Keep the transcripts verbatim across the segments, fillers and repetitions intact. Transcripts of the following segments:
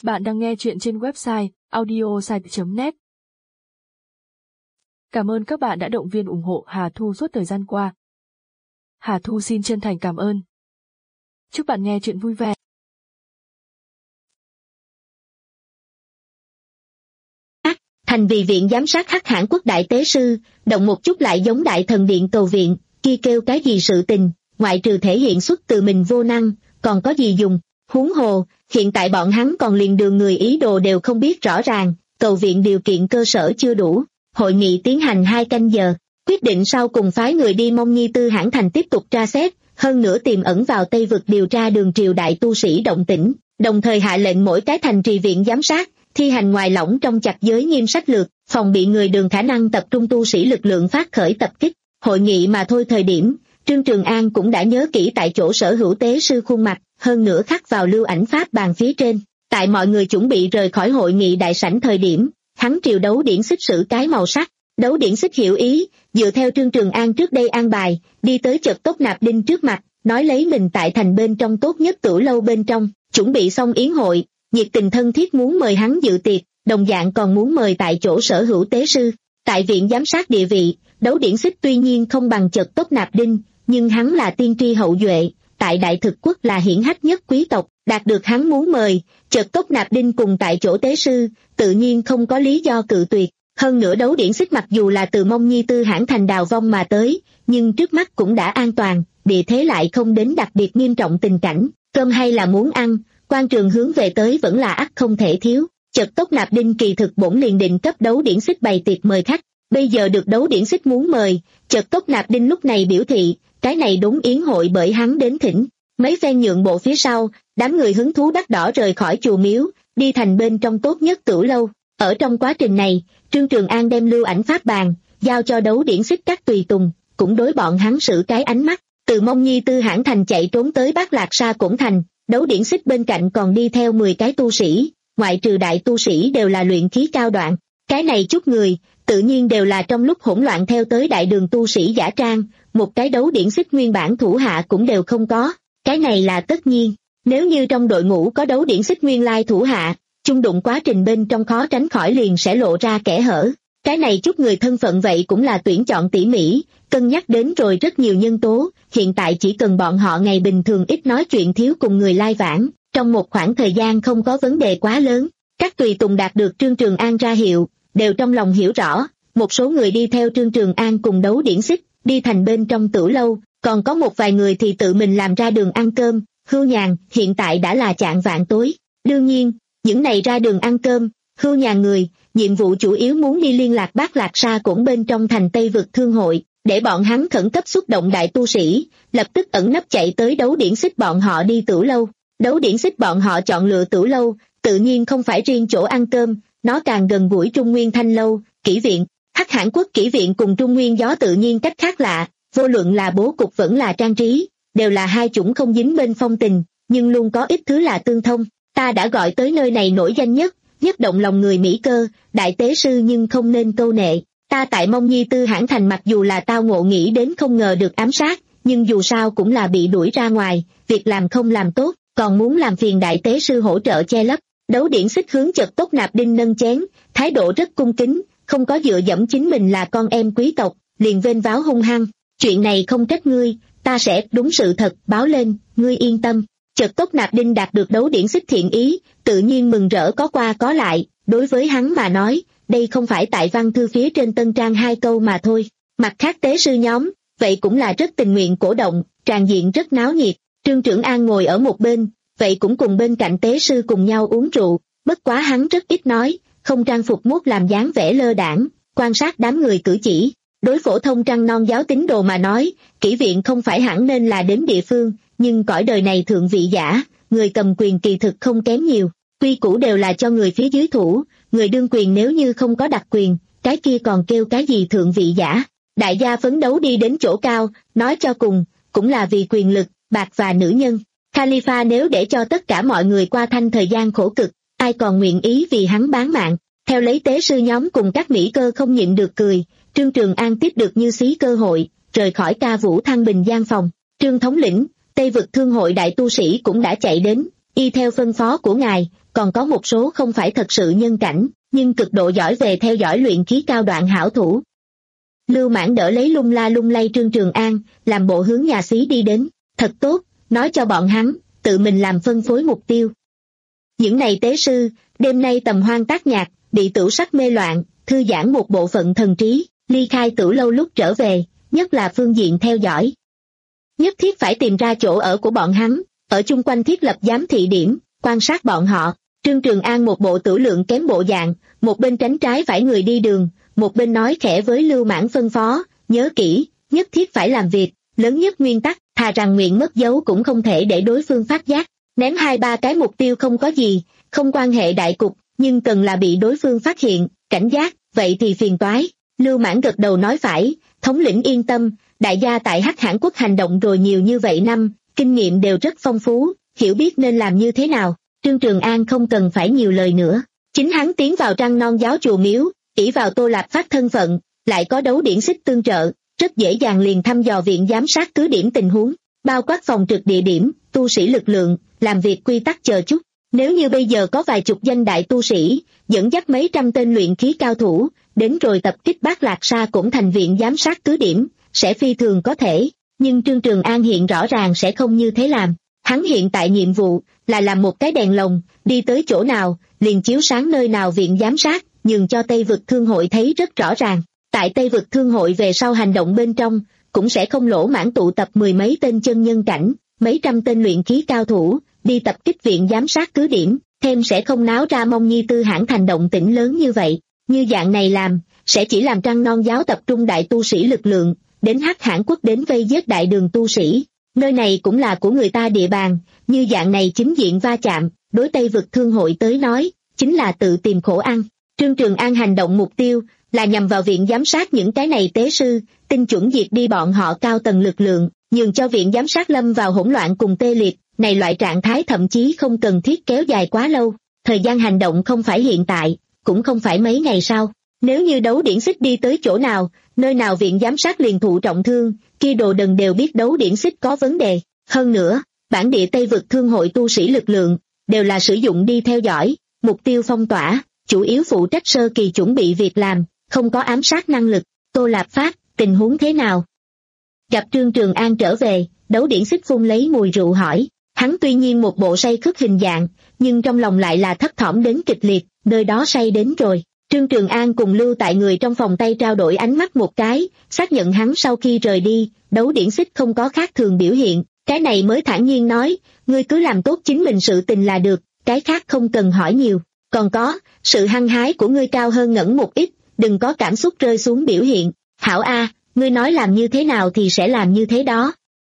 Bạn đang nghe chuyện trên website audiosite chấm net. Cảm ơn các bạn đã động viên ủng hộ Hà Thu suốt thời gian qua. Hà Thu xin chân thành cảm ơn. Chúc bạn nghe chuyện vui vẻ. Thành vì viện giám sát Hắc Hãn Quốc đại tế sư, động một chút lại giống đại thần điện cầu viện, kia kêu cái gì sự tình, ngoại trừ thể hiện xuất từ mình vô năng, còn có gì dùng, huống hồ, hiện tại bọn hắn còn liền đường người ý đồ đều không biết rõ ràng, cầu viện điều kiện cơ sở chưa đủ, hội nghị tiến hành hai canh giờ, quyết định sau cùng phái người đi Mông Nhi Tư Hãn Thành tiếp tục tra xét, hơn nữa tiềm ẩn vào Tây Vực điều tra đường triều đại tu sĩ động tĩnh, đồng thời hạ lệnh mỗi cái thành trì viện giám sát, thi hành ngoài lỏng trong chặt giới nghiêm sách lược, phòng bị người đường khả năng tập trung tu sĩ lực lượng phát khởi tập kích. Hội nghị mà thôi thời điểm, Trương Trường An cũng đã nhớ kỹ tại chỗ sở hữu tế sư khuôn mặt, hơn nữa khắc vào lưu ảnh pháp bàn phía trên. Tại mọi người chuẩn bị rời khỏi hội nghị đại sảnh thời điểm, hắn triều đấu điển xích sử cái màu sắc. Đấu điển xích hiểu ý, dựa theo Trương Trường An trước đây an bài, đi tới Chợt Tốc Nạp Đinh trước mặt, nói lấy mình tại thành bên trong tốt nhất tửu lâu bên trong, chuẩn bị xong yến hội, nhiệt tình thân thiết muốn mời hắn dự tiệc, đồng dạng còn muốn mời tại chỗ sở hữu tế sư. Tại viện giám sát địa vị, Đấu điển xích tuy nhiên không bằng Chợt Tốc Nạp Đinh, nhưng hắn là tiên tri hậu duệ, tại đại thực quốc là hiển hách nhất quý tộc, đạt được hắn muốn mời, Chợt Tốc Nạp Đinh cùng tại chỗ tế sư, tự nhiên không có lý do cự tuyệt. Hơn nữa Đấu điển xích mặc dù là từ Mông Nhi Tư Hãn Thành đào vong mà tới, nhưng trước mắt cũng đã an toàn, địa thế lại không đến đặc biệt nghiêm trọng tình cảnh, cơm hay là muốn ăn, quan trường hướng về tới vẫn là ắt không thể thiếu. Chợt Tốc Nạp Đinh kỳ thực bổn liền định cấp Đấu điển xích bày tiệc mời khách, bây giờ được Đấu điển xích muốn mời, Chợt Tốc Nạp Đinh lúc này biểu thị, cái này đúng yến hội bởi hắn đến thỉnh. Mấy phen nhượng bộ phía sau, đám người hứng thú đắt đỏ rời khỏi chùa miếu, đi thành bên trong tốt nhất tửu lâu. Ở trong quá trình này, Trương Trường An đem lưu ảnh pháp bàn, giao cho Đấu điển xích các tùy tùng, cũng đối bọn hắn sử cái ánh mắt. Từ Mông Nhi Tư Hãn Thành chạy trốn tới Bát Lạc Sa Cổn Thành, Đấu điển xích bên cạnh còn đi theo mười cái tu sĩ, ngoại trừ đại tu sĩ đều là luyện khí cao đoạn. Cái này chút người, tự nhiên đều là trong lúc hỗn loạn theo tới đại đường tu sĩ giả trang, một cái Đấu điển xích nguyên bản thủ hạ cũng đều không có. Cái này là tất nhiên, nếu như trong đội ngũ có Đấu điển xích nguyên lai thủ hạ, chung đụng quá trình bên trong khó tránh khỏi liền sẽ lộ ra kẽ hở. Cái này chút người thân phận vậy cũng là tuyển chọn tỉ mỉ, cân nhắc đến rồi rất nhiều nhân tố, hiện tại chỉ cần bọn họ ngày bình thường ít nói chuyện thiếu cùng người lai vãng, trong một khoảng thời gian không có vấn đề quá lớn. Các tùy tùng đạt được Trương Trường An ra hiệu, đều trong lòng hiểu rõ, một số người đi theo Trương Trường An cùng Đấu điển xích, đi thành bên trong tửu lâu, còn có một vài người thì tự mình làm ra đường ăn cơm, hưu nhàn, hiện tại đã là chạng vạn tối. Đương nhiên, những này ra đường ăn cơm, hưu nhàn người, nhiệm vụ chủ yếu muốn đi liên lạc Bát Lạc Sa Cổn bên trong thành Tây Vực Thương hội, để bọn hắn khẩn cấp xúc động đại tu sĩ, lập tức ẩn nấp chạy tới Đấu điển xích bọn họ đi tửu lâu. Đấu điển xích bọn họ chọn lựa tửu lâu, tự nhiên không phải riêng chỗ ăn cơm, nó càng gần gũi Trung Nguyên Thanh Lâu, Kỷ Viện. Hắc Hãn Quốc Kỷ Viện cùng Trung Nguyên Gió tự nhiên cách khác lạ, vô luận là bố cục vẫn là trang trí, đều là hai chủng không dính bên phong tình, nhưng luôn có ít thứ là tương thông. Ta đã gọi tới nơi này nổi danh nhất, nhất động lòng người Mỹ Cơ, đại tế sư nhưng không nên câu nệ. Ta tại Mông Nhi Tư Hãn Thành mặc dù là tao ngộ nghĩ đến không ngờ được ám sát, nhưng dù sao cũng là bị đuổi ra ngoài, việc làm không làm tốt, còn muốn làm phiền đại tế sư hỗ trợ che lấp. Đấu điển xích hướng Chợt Tốc Nạp Đinh nâng chén, thái độ rất cung kính, không có dựa dẫm chính mình là con em quý tộc, liền vênh váo hung hăng. Chuyện này không trách ngươi, ta sẽ đúng sự thật báo lên, ngươi yên tâm. Chợt Tốc Nạp Đinh đạt được Đấu điển xích thiện ý, tự nhiên mừng rỡ có qua có lại, đối với hắn mà nói, đây không phải tại văn thư phía trên tân trang hai câu mà thôi. Mặt khác tế sư nhóm, vậy cũng là rất tình nguyện cổ động, tràn diện rất náo nhiệt. Trương Trường An ngồi ở một bên, vậy cũng cùng bên cạnh tế sư cùng nhau uống rượu, bất quá hắn rất ít nói, không trang phục mốt làm dáng vẻ lơ đãng, quan sát đám người cử chỉ. Đối phổ thông trăng non giáo tín đồ mà nói, Kỷ Viện không phải hẳn nên là đến địa phương, nhưng cõi đời này thượng vị giả, người cầm quyền kỳ thực không kém nhiều, quy củ đều là cho người phía dưới thủ, người đương quyền nếu như không có đặc quyền, cái kia còn kêu cái gì thượng vị giả. Đại gia phấn đấu đi đến chỗ cao, nói cho cùng, cũng là vì quyền lực, bạc và nữ nhân. Khalifa nếu để cho tất cả mọi người qua thanh thời gian khổ cực, ai còn nguyện ý vì hắn bán mạng. Theo lấy tế sư nhóm cùng các Mỹ Cơ không nhịn được cười, Trương Trường An tiếp được như xí cơ hội, rời khỏi Ca Vũ Thăng Bình gian phòng. Trương thống lĩnh, Tây Vực Thương hội đại tu sĩ cũng đã chạy đến, y theo phân phó của ngài, còn có một số không phải thật sự nhân cảnh, nhưng cực độ giỏi về theo dõi luyện khí cao đoạn hảo thủ. Lưu Mãn đỡ lấy lung la lung lay Trương Trường An, làm bộ hướng nhà xí đi đến, thật tốt, nói cho bọn hắn, tự mình làm phân phối mục tiêu. Những này tế sư, đêm nay tầm hoang tác nhạc, bị tửu sắc mê loạn, thư giãn một bộ phận thần trí, ly khai tửu lâu lúc trở về, nhất là phương diện theo dõi. Nhất thiết phải tìm ra chỗ ở của bọn hắn, ở chung quanh thiết lập giám thị điểm, quan sát bọn họ. Trương Trường An một bộ tửu lượng kém bộ dạng, một bên tránh trái phải người đi đường, một bên nói khẽ với Lưu Mãn phân phó, nhớ kỹ, nhất thiết phải làm việc, lớn nhất nguyên tắc, thà rằng nguyện mất dấu cũng không thể để đối phương phát giác. Ném hai ba cái mục tiêu không có gì, không quan hệ đại cục, nhưng cần là bị đối phương phát hiện, cảnh giác, vậy thì phiền toái. Lưu Mãn gật đầu nói phải, thống lĩnh yên tâm, đại gia tại Hắc Hãn Quốc hành động rồi nhiều như vậy năm, kinh nghiệm đều rất phong phú, hiểu biết nên làm như thế nào. Trương Trường An không cần phải nhiều lời nữa, chính hắn tiến vào Trăng Non giáo chùa miếu, ỷ vào Tô Lạp Phát thân phận, lại có đấu điển xích tương trợ, rất dễ dàng liền thăm dò viện giám sát cứ điểm tình huống, bao quát phòng trực địa điểm, tu sĩ lực lượng, làm việc quy tắc chờ chút. Nếu như bây giờ có vài chục danh đại tu sĩ, dẫn dắt mấy trăm tên luyện khí cao thủ, đến rồi tập kích Bát Lạc Sa cũng thành viện giám sát cứ điểm, sẽ phi thường có thể, nhưng Trương Trường An hiện rõ ràng sẽ không như thế làm. Hắn hiện tại nhiệm vụ là làm một cái đèn lồng, đi tới chỗ nào, liền chiếu sáng nơi nào viện giám sát, nhường cho Tây Vực Thương Hội thấy rất rõ ràng. Tại Tây Vực Thương Hội về sau hành động bên trong, cũng sẽ không lỗ mãn tụ tập mười mấy tên chân nhân cảnh, mấy trăm tên luyện khí cao thủ, đi tập kích viện giám sát cứ điểm, thêm sẽ không náo ra Mông Nhi Tư Hãn thành động tĩnh lớn như vậy. Như dạng này làm, sẽ chỉ làm Trăng Non giáo tập trung đại tu sĩ lực lượng, đến Hắc Hãn Quốc đến vây giết đại đường tu sĩ. Nơi này cũng là của người ta địa bàn, như dạng này chính diện va chạm, đối Tây Vực Thương Hội tới nói, chính là tự tìm khổ ăn. Trương Trường An hành động mục tiêu, là nhằm vào viện giám sát những cái này tế sư, tinh chuẩn diệt đi bọn họ cao tầng lực lượng, nhường cho viện giám sát lâm vào hỗn loạn cùng tê liệt, này loại trạng thái thậm chí không cần thiết kéo dài quá lâu, thời gian hành động không phải hiện tại, cũng không phải mấy ngày sau. Nếu như đấu điển xích đi tới chỗ nào, nơi nào viện giám sát liền thụ trọng thương, kia đồ đần đều biết đấu điển xích có vấn đề. Hơn nữa, bản địa Tây Vực Thương Hội tu sĩ lực lượng, đều là sử dụng đi theo dõi, mục tiêu phong tỏa, chủ yếu phụ trách sơ kỳ chuẩn bị việc làm, không có ám sát năng lực. Tô Lạp Phát, tình huống thế nào? Gặp Trương Trường An trở về, đấu điển xích phun lấy mùi rượu hỏi, hắn tuy nhiên một bộ say khướt hình dạng, nhưng trong lòng lại là thấp thỏm đến kịch liệt, nơi đó say đến rồi. Trương Trường An cùng lưu tại người trong phòng tay trao đổi ánh mắt một cái, xác nhận hắn sau khi rời đi, đấu điển xích không có khác thường biểu hiện, cái này mới thản nhiên nói, ngươi cứ làm tốt chính mình sự tình là được, cái khác không cần hỏi nhiều. Còn có, sự hăng hái của ngươi cao hơn ngẩn một ít, đừng có cảm xúc rơi xuống biểu hiện. Hảo A, ngươi nói làm như thế nào thì sẽ làm như thế đó.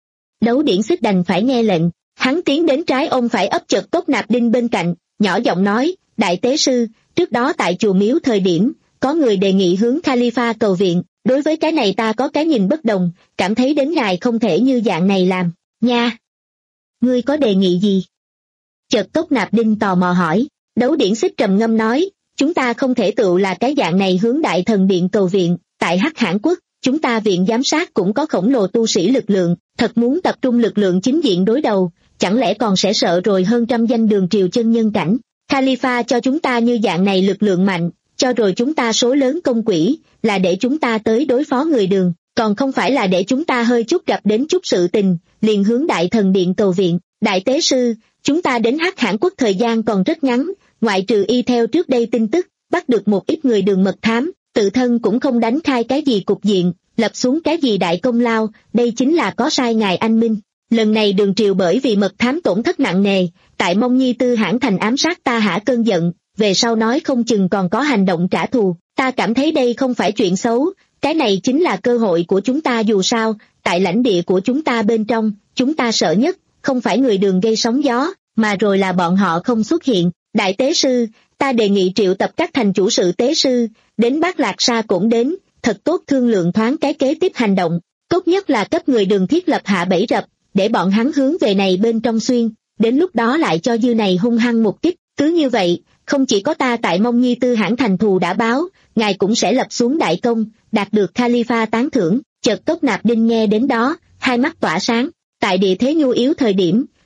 Đấu điển xích đành phải nghe lệnh, hắn tiến đến trái ôm phải ấp chợt Cốc Nạp Đinh bên cạnh, nhỏ giọng nói, đại tế sư, trước đó tại chùa miếu thời điểm, có người đề nghị hướng Khalifa cầu viện, đối với cái này ta có cái nhìn bất đồng, cảm thấy đến ngài không thể như dạng này làm, nha. Ngươi có đề nghị gì? Chợt Cốc Nạp Đinh tò mò hỏi, đấu điển xích trầm ngâm nói, chúng ta không thể tự là cái dạng này hướng Đại Thần Điện cầu viện, tại Hắc Hãn Quốc, chúng ta viện giám sát cũng có khổng lồ tu sĩ lực lượng, thật muốn tập trung lực lượng chính diện đối đầu, chẳng lẽ còn sẽ sợ rồi hơn trăm danh đường triều chân nhân cảnh. Khalifa cho chúng ta như dạng này lực lượng mạnh, cho rồi chúng ta số lớn công quỹ, là để chúng ta tới đối phó người đường, còn không phải là để chúng ta hơi chút gặp đến chút sự tình, liền hướng Đại Thần Điện cầu viện. Đại tế sư, chúng ta đến Hắc Hãn Quốc thời gian còn rất ngắn, ngoại trừ y theo trước đây tin tức, bắt được một ít người đường mật thám, tự thân cũng không đánh khai cái gì cục diện, lập xuống cái gì đại công lao, đây chính là có sai ngài anh minh. Lần này đường triều bởi vì mật thám tổn thất nặng nề, tại Mông Nhi Tư Hãn thành ám sát ta hả cơn giận, về sau nói không chừng còn có hành động trả thù, ta cảm thấy đây không phải chuyện xấu, cái này chính là cơ hội của chúng ta dù sao, tại lãnh địa của chúng ta bên trong, chúng ta sợ nhất, không phải người đường gây sóng gió, mà rồi là bọn họ không xuất hiện. Đại tế sư, ta đề nghị triệu tập các thành chủ sự tế sư, đến Bát Lạc Sa cũng đến, thật tốt thương lượng thoáng cái kế tiếp hành động, tốt nhất là cấp người đường thiết lập hạ bẫy rập, để bọn hắn hướng về này bên trong xuyên, đến lúc đó lại cho dư này hung hăng một kích, cứ như vậy, không chỉ có ta tại Mông Nhi Tư Hãn thành thù đã báo, ngài cũng sẽ lập xuống đại công, đạt được Khalifa tán thưởng. Chợt Cốc Nạp Đinh nghe đến đó, hai mắt tỏa sáng, tại địa thế nhu yếu thời điểm,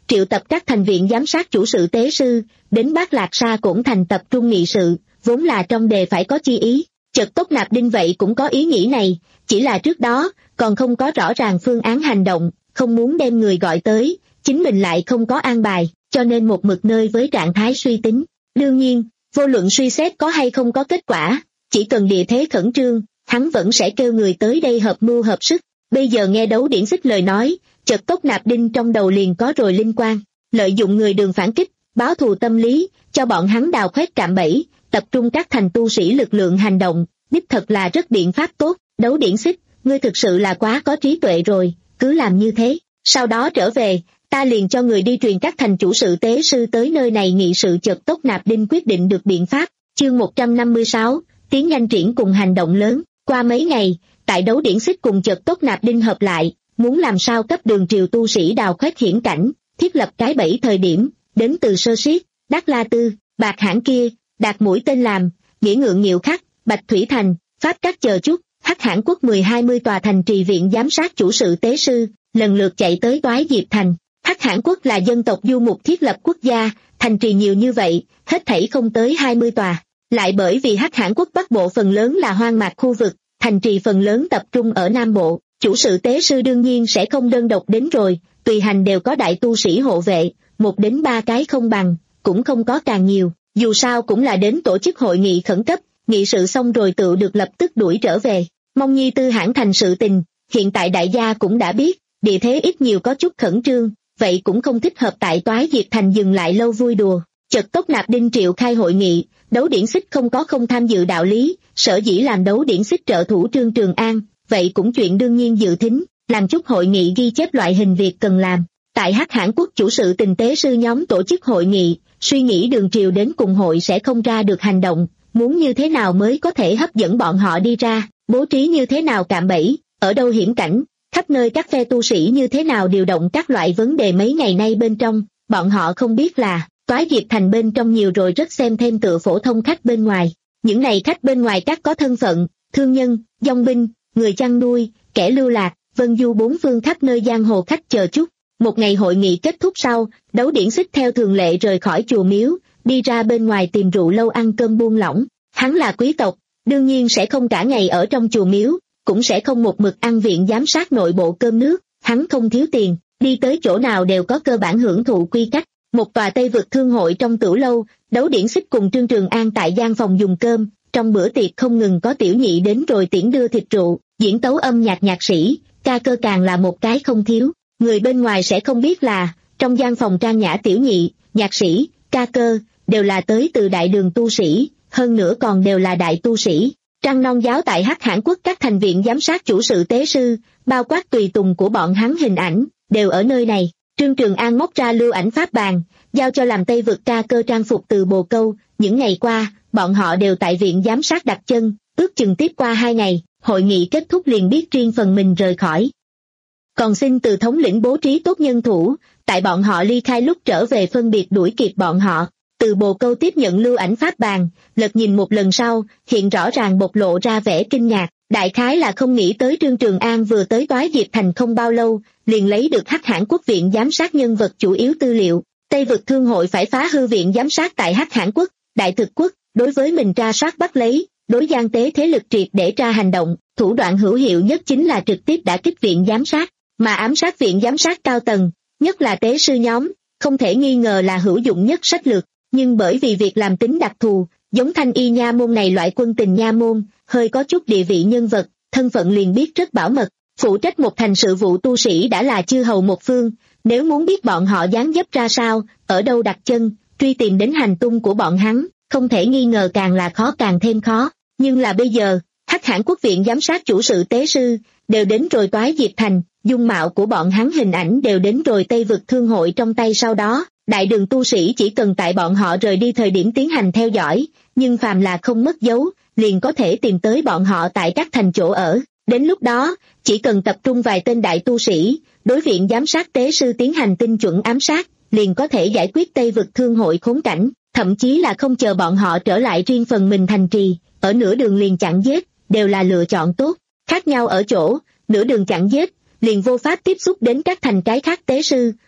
triệu tập các thành viện giám sát chủ sự tế sư, đến Bát Lạc Sa cũng thành tập trung nghị sự, vốn là trong đề phải có chi ý, chợt Tốc Nạp Đinh vậy cũng có ý nghĩ này, chỉ là trước đó, còn không có rõ ràng phương án hành động, không muốn đem người gọi tới, chính mình lại không có an bài, cho nên một mực nơi với trạng thái suy tính. Đương nhiên, vô luận suy xét có hay không có kết quả, chỉ cần địa thế khẩn trương, hắn vẫn sẽ kêu người tới đây hợp mưu hợp sức. Bây giờ nghe Đấu Điển Xích lời nói, chợt Tốc Nạp Đinh trong đầu liền có rồi linh quang, lợi dụng người Đường phản kích, báo thù tâm lý, cho bọn hắn đào khoét cạm bẫy, tập trung các thành tu sĩ lực lượng hành động, đích thật là rất biện pháp tốt. Đấu Điển Xích, ngươi thực sự là quá có trí tuệ rồi, cứ làm như thế, sau đó trở về, ta liền cho người đi truyền các thành chủ sự tế sư tới nơi này nghị sự. Chợt Tốc Nạp Đinh quyết định được biện pháp. Chương một trăm năm mươi sáu, tiến nhanh triển cùng hành động lớn. Qua mấy ngày, tại Đấu Điển Xích cùng chợt Tốc Nạp Đinh hợp lại, muốn làm sao cấp Đường triều tu sĩ đào khoét hiểm cảnh, thiết lập cái bẫy thời điểm, đến từ Sơ Siết, Đắc La Tư, Bạc Hãn kia, đạt mũi tên làm, Nghĩa Ngượng Nghiệu Khắc, Bạch Thủy Thành, Pháp Các chờ chút, Hắc Hãn quốc mười hai mươi tòa thành trì viện giám sát chủ sự tế sư, lần lượt chạy tới Toái Diệp Thành. Hắc Hãn quốc là dân tộc du mục thiết lập quốc gia, thành trì nhiều như vậy, hết thảy không tới hai mươi tòa. Lại bởi vì Hắc Hãn quốc Bắc Bộ phần lớn là hoang mạc khu vực, thành trì phần lớn tập trung ở Nam Bộ, chủ sự tế sư đương nhiên sẽ không đơn độc đến rồi, tùy hành đều có đại tu sĩ hộ vệ, một đến ba cái không bằng, cũng không có càng nhiều, dù sao cũng là đến tổ chức hội nghị khẩn cấp, nghị sự xong rồi tự được lập tức đuổi trở về. Mông Nhi Tư Hãn thành sự tình, hiện tại đại gia cũng đã biết, địa thế ít nhiều có chút khẩn trương, vậy cũng không thích hợp tại Toái Diệp Thành dừng lại lâu vui đùa. Chợt Tốc Nạp Đinh triệu khai hội nghị, Đấu Điển Xích không có không tham dự đạo lý, sở dĩ làm Đấu Điển Xích trợ thủ Trương Trường An, vậy cũng chuyện đương nhiên dự thính, làm chút hội nghị ghi chép loại hình việc cần làm. Tại Hắc Hãn quốc chủ sự tình tế sư nhóm tổ chức hội nghị, suy nghĩ Đường triều đến cùng hội sẽ không ra được hành động, muốn như thế nào mới có thể hấp dẫn bọn họ đi ra, bố trí như thế nào cạm bẫy, ở đâu hiểm cảnh, khắp nơi các phe tu sĩ như thế nào điều động các loại vấn đề. Mấy ngày nay bên trong, bọn họ không biết là Toái Diệp Thành bên trong nhiều rồi rất xem thêm tựa phổ thông khách bên ngoài. Những này khách bên ngoài các có thân phận, thương nhân, dòng binh, người chăn nuôi, kẻ lưu lạc, vân du bốn phương khắp nơi giang hồ khách chờ chút. Một ngày hội nghị kết thúc sau, Đấu Điển Xích theo thường lệ rời khỏi chùa miếu, đi ra bên ngoài tìm rượu lâu ăn cơm buông lỏng. Hắn là quý tộc, đương nhiên sẽ không cả ngày ở trong chùa miếu, cũng sẽ không một mực ăn viện giám sát nội bộ cơm nước, hắn không thiếu tiền, đi tới chỗ nào đều có cơ bản hưởng thụ quy cách. Một tòa Tây vực thương hội trong tửu lâu, Đấu Điển Xích cùng Trương Trường An tại gian phòng dùng cơm, trong bữa tiệc không ngừng có tiểu nhị đến rồi tiễn đưa thịt rượu, diễn tấu âm nhạc nhạc sĩ, ca cơ càng là một cái không thiếu. Người bên ngoài sẽ không biết là, trong gian phòng trang nhã tiểu nhị, nhạc sĩ, ca cơ, đều là tới từ đại đường tu sĩ, hơn nữa còn đều là đại tu sĩ. Trăng non giáo tại Hắc Hãn quốc các thành viện giám sát chủ sự tế sư, bao quát tùy tùng của bọn hắn hình ảnh, đều ở nơi này. Trương Trường An móc ra lưu ảnh pháp bàn, giao cho làm Tây vực ca cơ trang phục từ Bồ Câu. Những ngày qua, bọn họ đều tại viện giám sát đặt chân, ước chừng tiếp qua hai ngày, hội nghị kết thúc liền biết riêng phần mình rời khỏi. Còn xin từ thống lĩnh bố trí tốt nhân thủ, tại bọn họ ly khai lúc trở về phân biệt đuổi kịp bọn họ. Từ Bồ Câu tiếp nhận lưu ảnh pháp bàn, lật nhìn một lần sau, hiện rõ ràng bộc lộ ra vẻ kinh ngạc, đại khái là không nghĩ tới Trương Trường An vừa tới Toái Diệp Thành không bao lâu, liền lấy được Hắc Hãn quốc viện giám sát nhân vật chủ yếu tư liệu. Tây vực thương hội phải phá hư viện giám sát tại Hắc Hãn quốc, Đại Thực quốc, đối với mình tra soát bắt lấy, đối gian tế thế lực triệt để tra hành động, thủ đoạn hữu hiệu nhất chính là trực tiếp đả kích viện giám sát, mà ám sát viện giám sát cao tầng, nhất là tế sư nhóm, không thể nghi ngờ là hữu dụng nhất sách lược. Nhưng bởi vì việc làm tính đặc thù, giống Thanh Y nha môn này loại quân tình nha môn, hơi có chút địa vị nhân vật, thân phận liền biết rất bảo mật, phụ trách một thành sự vụ tu sĩ đã là chư hầu một phương, nếu muốn biết bọn họ dáng dấp ra sao, ở đâu đặt chân, truy tìm đến hành tung của bọn hắn, không thể nghi ngờ càng là khó càng thêm khó. Nhưng là bây giờ, Hắc Hãn quốc viện giám sát chủ sự tế sư, đều đến rồi Toái Diệp Thành, dung mạo của bọn hắn hình ảnh đều đến rồi Tây vực thương hội trong tay. Sau đó, đại đường tu sĩ chỉ cần tại bọn họ rời đi thời điểm tiến hành theo dõi, nhưng phàm là không mất dấu, liền có thể tìm tới bọn họ tại các thành chỗ ở. Đến lúc đó, chỉ cần tập trung vài tên đại tu sĩ, đối viện giám sát tế sư tiến hành tinh chuẩn ám sát, liền có thể giải quyết Tây vực thương hội khốn cảnh, thậm chí là không chờ bọn họ trở lại riêng phần mình thành trì, ở nửa đường liền chặn giết, đều là lựa chọn tốt. Khác nhau ở chỗ, nửa đường chặn giết, liền vô pháp tiếp xúc đến các thành cái khác tế sư,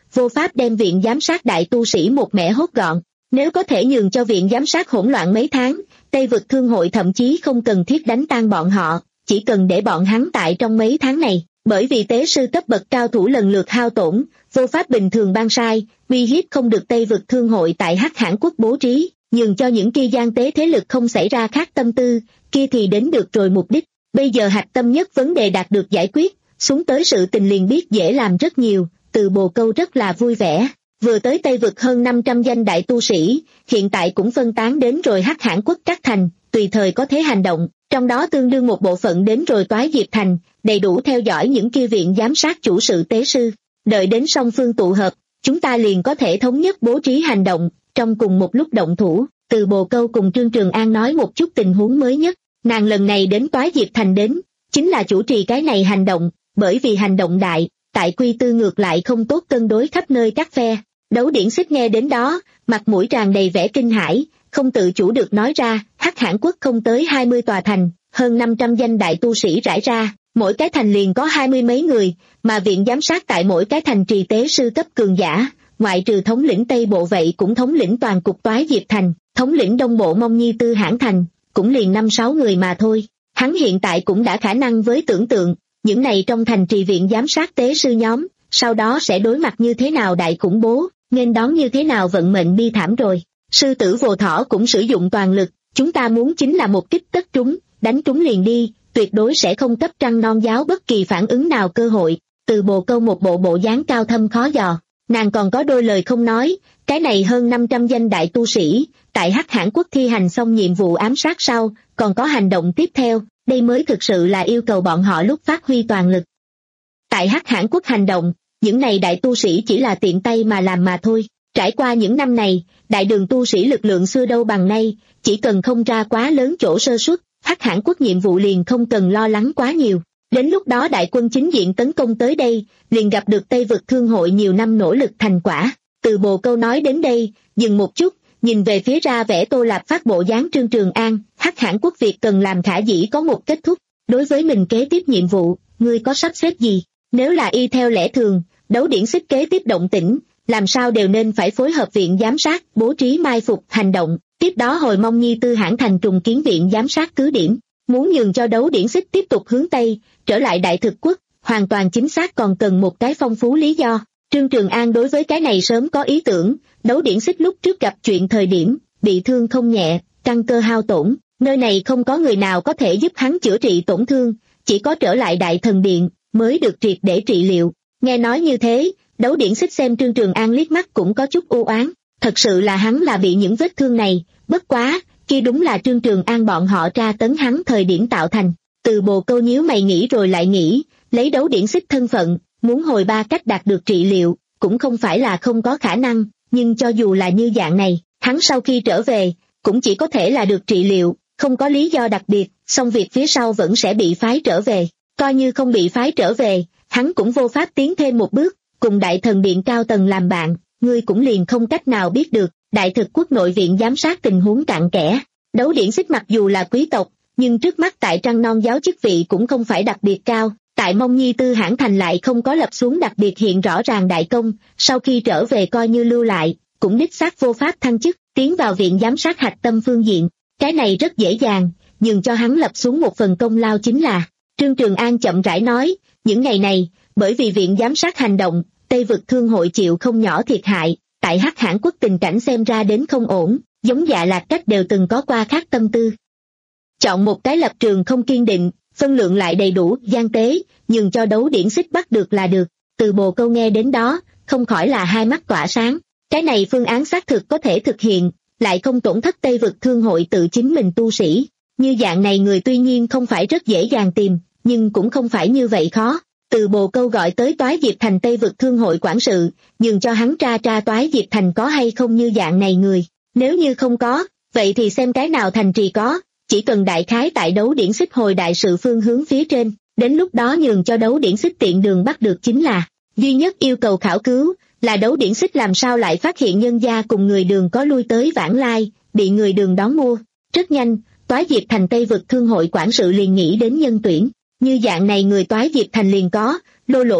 vô pháp đem viện giám sát đại tu sĩ một mẻ hốt gọn. Nếu có thể nhường cho viện giám sát hỗn loạn mấy tháng, Tây Vực Thương hội thậm chí không cần thiết đánh tan bọn họ, chỉ cần để bọn hắn tại trong mấy tháng này, bởi vì tế sư cấp bậc cao thủ lần lượt hao tổn, vô pháp bình thường ban sai, uy hiếp không được Tây Vực Thương hội tại Hắc Hãn quốc bố trí, nhường cho những kia gian tế thế lực không xảy ra khác tâm tư, kia thì đến được rồi mục đích. Bây giờ hạch tâm nhất vấn đề đạt được giải quyết, xuống tới sự tình liền biết dễ làm rất nhiều. Từ Bồ Câu rất là vui vẻ. Vừa tới Tây Vực hơn năm trăm danh đại tu sĩ, hiện tại cũng phân tán đến rồi Hắc Hãn quốc các thành, tùy thời có thể hành động, trong đó tương đương một bộ phận đến rồi Toái Diệp thành, đầy đủ theo dõi những kia viện giám sát chủ sự tế sư. Đợi đến song phương tụ hợp, chúng ta liền có thể thống nhất bố trí hành động, trong cùng một lúc động thủ. Từ Bồ Câu cùng Trương Trường An nói một chút tình huống mới nhất, nàng lần này đến Toái Diệp thành đến, chính là chủ trì cái này hành động, bởi vì hành động đại, tại Quy Tư ngược lại không tốt cân đối khắp nơi các phe. Đấu Điển Xích nghe đến đó, mặt mũi tràn đầy vẻ kinh hãi, không tự chủ được nói ra, Hắc Hãn quốc không tới hai mươi tòa thành, hơn năm trăm danh đại tu sĩ rải ra, mỗi cái thành liền có hai mươi mấy người, mà viện giám sát tại mỗi cái thành trì tế sư cấp cường giả, ngoại trừ thống lĩnh Tây Bộ vậy cũng thống lĩnh toàn cục Toái Diệp thành, thống lĩnh Đông Bộ Mông Nhi Tư Hãn thành, cũng liền năm sáu người mà thôi. Hắn hiện tại cũng đã khả năng với tưởng tượng, những này trong thành trì viện giám sát tế sư nhóm, sau đó sẽ đối mặt như thế nào đại khủng bố, nên đón như thế nào vận mệnh bi thảm rồi. Sư tử Vô Thỏ cũng sử dụng toàn lực, chúng ta muốn chính là một kích tất trúng, đánh trúng liền đi, tuyệt đối sẽ không cấp Trăng Non giáo bất kỳ phản ứng nào cơ hội. Từ Bồ Câu một bộ bộ dáng cao thâm khó dò, nàng còn có đôi lời không nói, cái này hơn năm trăm danh đại tu sĩ, tại Hắc Hãn quốc thi hành xong nhiệm vụ ám sát sau, còn có hành động tiếp theo, đây mới thực sự là yêu cầu bọn họ lúc phát huy toàn lực. Tại Hắc Hãn quốc hành động, những này đại tu sĩ chỉ là tiện tay mà làm mà thôi. Trải qua những năm này, đại đường tu sĩ lực lượng xưa đâu bằng nay, chỉ cần không ra quá lớn chỗ sơ suất, Hắc Hãn quốc nhiệm vụ liền không cần lo lắng quá nhiều. Đến lúc đó đại quân chính diện tấn công tới đây, liền gặp được Tây Vực Thương hội nhiều năm nỗ lực thành quả. Từ Bồ Câu nói đến đây, dừng một chút, nhìn về phía ra vẻ Tô Lạp phát bộ dáng Trương Trường An, Hắc Hãn quốc việc cần làm khả dĩ có một kết thúc. Đối với mình kế tiếp nhiệm vụ, ngươi có sắp xếp gì? Nếu là y theo lẽ thường, Đấu Điển Xích kế tiếp động tĩnh, làm sao đều nên phải phối hợp viện giám sát, bố trí mai phục, hành động, tiếp đó hồi Mông Nhi Tư Hãn thành trùng kiến viện giám sát cứ điểm, muốn nhường cho Đấu Điển Xích tiếp tục hướng Tây, trở lại Đại Thực quốc, hoàn toàn chính xác còn cần một cái phong phú lý do. Trương Trường An đối với cái này sớm có ý tưởng, Đấu Điển Xích lúc trước gặp chuyện thời điểm, bị thương không nhẹ, căn cơ hao tổn, nơi này không có người nào có thể giúp hắn chữa trị tổn thương, chỉ có trở lại Đại Thần Điện, mới được triệt để trị liệu. Nghe nói như thế, Đấu Điển Xích xem Trương Trường An liếc mắt cũng có chút u oán, thật sự là hắn là bị những vết thương này, bất quá, kia đúng là Trương Trường An bọn họ tra tấn hắn thời điểm tạo thành. Từ Bồ Câu nhíu mày nghĩ rồi lại nghĩ, lấy Đấu Điển Xích thân phận, muốn hồi ba cách đạt được trị liệu, cũng không phải là không có khả năng, nhưng cho dù là như dạng này, hắn sau khi trở về, cũng chỉ có thể là được trị liệu, không có lý do đặc biệt, song việc phía sau vẫn sẽ bị phái trở về. Coi như không bị phái trở về, hắn cũng vô pháp tiến thêm một bước, cùng Đại Thần Điện cao tầng làm bạn, ngươi cũng liền không cách nào biết được. Đại Thực quốc nội viện giám sát tình huống cặn kẽ. Đấu Điển Xích mặc dù là quý tộc, nhưng trước mắt tại Trăng Non giáo chức vị cũng không phải đặc biệt cao, tại Mông Nhi Tư Hãn thành lại không có lập xuống đặc biệt hiện rõ ràng đại công, sau khi trở về coi như lưu lại, cũng đích xác vô pháp thăng chức, tiến vào viện giám sát hạch tâm phương diện. Cái này rất dễ dàng, nhưng cho hắn lập xuống một phần công lao chính là. Trương Trường An chậm rãi nói, những ngày này, bởi vì viện giám sát hành động, Tây Vực Thương hội chịu không nhỏ thiệt hại, tại Hắc Hãn quốc tình cảnh xem ra đến không ổn, giống Dạ Lạc Cách đều từng có qua khác tâm tư. Chọn một cái lập trường không kiên định, phân lượng lại đầy đủ, gian tế, nhưng cho Đấu Điển Xích bắt được là được. Từ Bồ Câu nghe đến đó, không khỏi là hai mắt tỏa sáng, cái này phương án xác thực có thể thực hiện, lại không tổn thất Tây Vực Thương hội tự chính mình tu sĩ. Như dạng này người tuy nhiên không phải rất dễ dàng tìm, nhưng cũng không phải như vậy khó. Từ Bồ Câu gọi tới Toái Diệp thành Tây Vực Thương hội quản sự, nhường cho hắn tra tra Toái Diệp thành có hay không như dạng này người. Nếu như không có, vậy thì xem cái nào thành trì có, chỉ cần đại khái tại Đấu Điển Xích hồi đại sự phương hướng phía trên, đến lúc đó nhường cho Đấu Điển Xích tiện đường bắt được chính là. Duy nhất yêu cầu khảo cứu, là Đấu Điển Xích làm sao lại phát hiện nhân gia cùng người đường có lui tới vãng lai, bị người đường đón mua. Rất nhanh, Toái Diệp thành Tây Vực Thương hội quản sự liền nghĩ đến nhân tuyển. Như dạng này người Toái Diệp thành liền có, Lô Lỗ Tiết,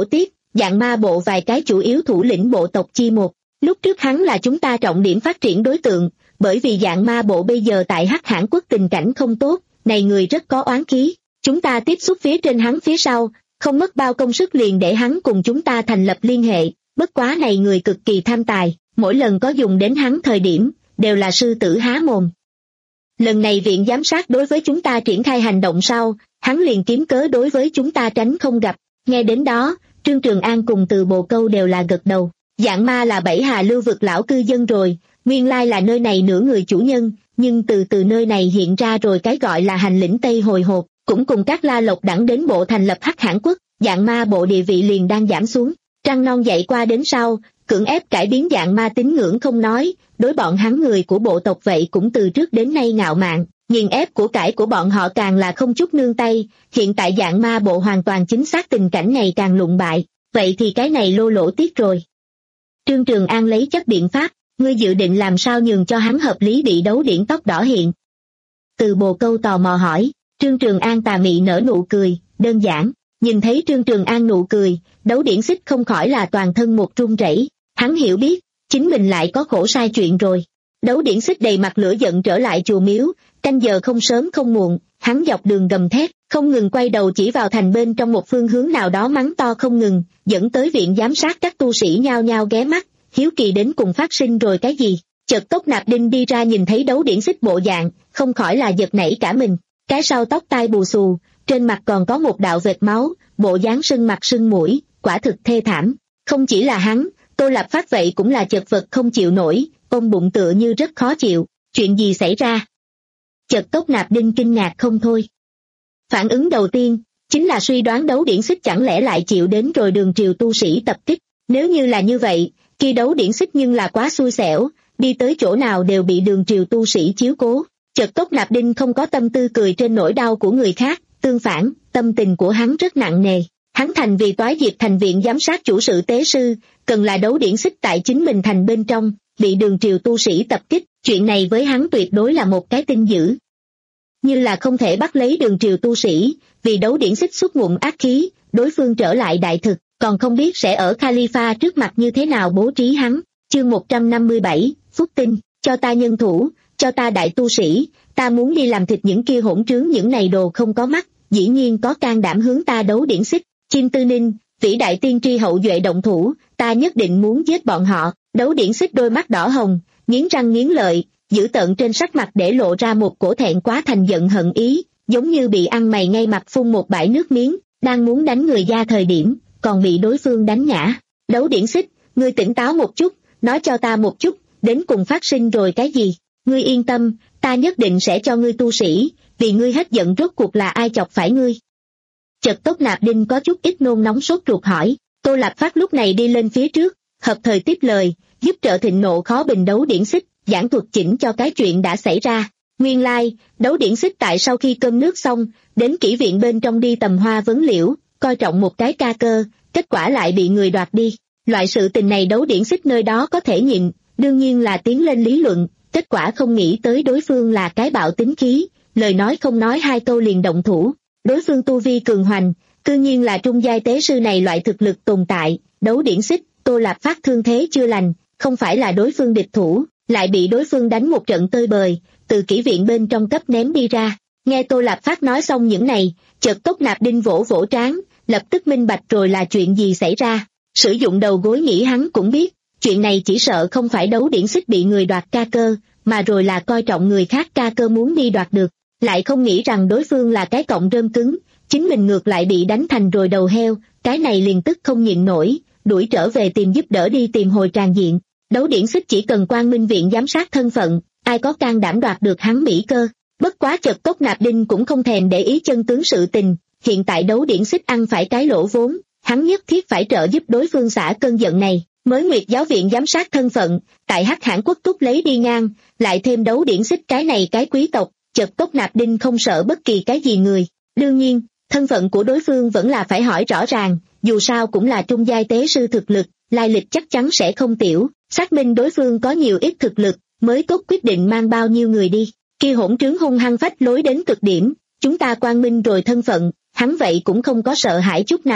Dạng ma bộ vài cái chủ yếu thủ lĩnh bộ tộc chi một. Lúc trước hắn là chúng ta trọng điểm phát triển đối tượng, bởi vì dạng ma bộ bây giờ tại Hắc Hãn quốc tình cảnh không tốt, này người rất có oán khí. Chúng ta tiếp xúc phía trên hắn phía sau, không mất bao công sức liền để hắn cùng chúng ta thành lập liên hệ, bất quá này người cực kỳ tham tài, mỗi lần có dùng đến hắn thời điểm, đều là sư tử há mồm. Lần này viện giám sát đối với chúng ta triển khai hành động sau, hắn liền kiếm cớ đối với chúng ta tránh không gặp. Nghe đến đó, Trương Trường An cùng Từ Bồ Câu đều là gật đầu. Dạng ma là Bảy Hà lưu vực lão cư dân rồi, nguyên lai là nơi này nửa người chủ nhân, nhưng từ từ nơi này hiện ra rồi cái gọi là hành lĩnh Tây hồi hộp, cũng cùng các La Lộc đẳng đến bộ thành lập Hắc Hãn quốc, dạng ma bộ địa vị liền đang giảm xuống. Trăng non dậy qua đến sau, cưỡng ép cải biến dạng ma tín ngưỡng không nói, đối bọn hắn người của bộ tộc vậy cũng từ trước đến nay ngạo mạn, nghiền ép của cải của bọn họ càng là không chút nương tay, hiện tại dạng ma bộ hoàn toàn chính xác tình cảnh ngày càng lụng bại, vậy thì cái này lô lỗ tiếc rồi. Trương Trường An lấy chất biện pháp, ngươi dự định làm sao nhường cho hắn hợp lý bị đấu điển tóc đỏ hiện. Từ Bồ Câu tò mò hỏi, Trương Trường An tà mị nở nụ cười, đơn giản, nhìn thấy Trương Trường An nụ cười, đấu điển xích không khỏi là toàn thân một run rẩy, hắn hiểu biết, chính mình lại có khổ sai chuyện rồi. Đấu điển xích đầy mặt lửa giận trở lại chùa miếu, canh giờ không sớm không muộn, hắn dọc đường gầm thét, không ngừng quay đầu chỉ vào thành bên trong một phương hướng nào đó mắng to không ngừng, dẫn tới viện giám sát các tu sĩ nhao nhao ghé mắt, hiếu kỳ đến cùng phát sinh rồi cái gì. Chợt Cốc Nạp Đinh đi ra nhìn thấy đấu điển xích bộ dạng, không khỏi là giật nảy cả mình, cái sau tóc tai bù xù, trên mặt còn có một đạo vệt máu, bộ dáng sưng mặt sưng mũi, quả thực thê thảm. Không chỉ là hắn, Tô Lạp Phát vậy cũng là chật vật không chịu nổi, ôm bụng tựa như rất khó chịu, chuyện gì xảy ra? Chợt Cốc Nạp Đinh kinh ngạc không thôi. Phản ứng đầu tiên, chính là suy đoán đấu điển xích chẳng lẽ lại chịu đến rồi đường triều tu sĩ tập kích, nếu như là như vậy, khi đấu điển xích nhưng là quá xui xẻo, đi tới chỗ nào đều bị đường triều tu sĩ chiếu cố. Chợt Cốc Nạp Đinh không có tâm tư cười trên nỗi đau của người khác, tương phản, tâm tình của hắn rất nặng nề. Hắn thành vì toái diệt thành viện giám sát chủ sự tế sư, cần là đấu điển xích tại chính mình thành bên trong, bị đường triều tu sĩ tập kích, chuyện này với hắn tuyệt đối là một cái tin dữ. Như là không thể bắt lấy đường triều tu sĩ, vì đấu điển xích xuất ngụm ác khí, đối phương trở lại đại thực, còn không biết sẽ ở Khalifa trước mặt như thế nào bố trí hắn. Chương một trăm năm mươi bảy, Phúc Tinh, cho ta nhân thủ, cho ta đại tu sĩ, ta muốn đi làm thịt những kia hỗn trướng những này đồ không có mắt, dĩ nhiên có can đảm hướng ta đấu điển xích. Chim Tư Ninh, vĩ đại tiên tri hậu duệ động thủ, ta nhất định muốn giết bọn họ. Đấu điển xích đôi mắt đỏ hồng, nghiến răng nghiến lợi, dữ tợn trên sắc mặt để lộ ra một cổ thẹn quá thành giận hận ý, giống như bị ăn mày ngay mặt phun một bãi nước miếng, đang muốn đánh người ra thời điểm, còn bị đối phương đánh ngã. Đấu điển xích, ngươi tỉnh táo một chút, nói cho ta một chút, đến cùng phát sinh rồi cái gì? Ngươi yên tâm, ta nhất định sẽ cho ngươi tu sĩ, vì ngươi hết giận rốt cuộc là ai chọc phải ngươi. Chợt Cốc Nạp Đinh có chút ít nôn nóng sốt ruột hỏi, Tô Lạp Phát lúc này đi lên phía trước, hợp thời tiếp lời, giúp trợ thịnh nộ khó bình đấu điển xích, giảng thuật chỉnh cho cái chuyện đã xảy ra. Nguyên lai, like, đấu điển xích tại sau khi cơm nước xong, đến kỹ viện bên trong đi tầm hoa vấn liễu, coi trọng một cái ca cơ, kết quả lại bị người đoạt đi. Loại sự tình này đấu điển xích nơi đó có thể nhịn, đương nhiên là tiến lên lý luận, kết quả không nghĩ tới đối phương là cái bạo tính khí, lời nói không nói hai câu liền động thủ. Đối phương tu vi cường hoành, cư nhiên là trung giai tế sư này loại thực lực tồn tại, đấu điển xích, Tô Lạp Phát thương thế chưa lành, không phải là đối phương địch thủ, lại bị đối phương đánh một trận tơi bời, từ kỹ viện bên trong cấp ném đi ra. Nghe Tô Lạp Phát nói xong những này, chợt Cốc Nạp Đinh vỗ vỗ trán, lập tức minh bạch rồi là chuyện gì xảy ra. Sử dụng đầu gối nghĩ hắn cũng biết, chuyện này chỉ sợ không phải đấu điển xích bị người đoạt ca cơ, mà rồi là coi trọng người khác ca cơ muốn đi đoạt được. Lại không nghĩ rằng đối phương là cái cọng rơm cứng, chính mình ngược lại bị đánh thành rồi đầu heo, cái này liền tức không nhịn nổi, đuổi trở về tìm giúp đỡ đi tìm hồi tràng diện. Đấu điển xích chỉ cần Quang Minh viện giám sát thân phận, ai có can đảm đoạt được hắn mỹ cơ. Bất quá chợt Cốc Nạp Đinh cũng không thèm để ý chân tướng sự tình, hiện tại đấu điển xích ăn phải cái lỗ vốn, hắn nhất thiết phải trợ giúp đối phương xả cơn giận này. Mới Nguyệt giáo viện giám sát thân phận, tại Hắc Hãn quốc túc lấy đi ngang, lại thêm đấu điển xích cái này cái quý tộc, chợt Cốc Nạp Đinh không sợ bất kỳ cái gì người. Đương nhiên, thân phận của đối phương vẫn là phải hỏi rõ ràng, dù sao cũng là trung giai tế sư thực lực, lai lịch chắc chắn sẽ không tiểu, xác minh đối phương có nhiều ít thực lực, mới tốt quyết định mang bao nhiêu người đi. Kia hỗn trướng hung hăng phách lối đến cực điểm, chúng ta quang minh rồi thân phận, hắn vậy cũng không có sợ hãi chút nào.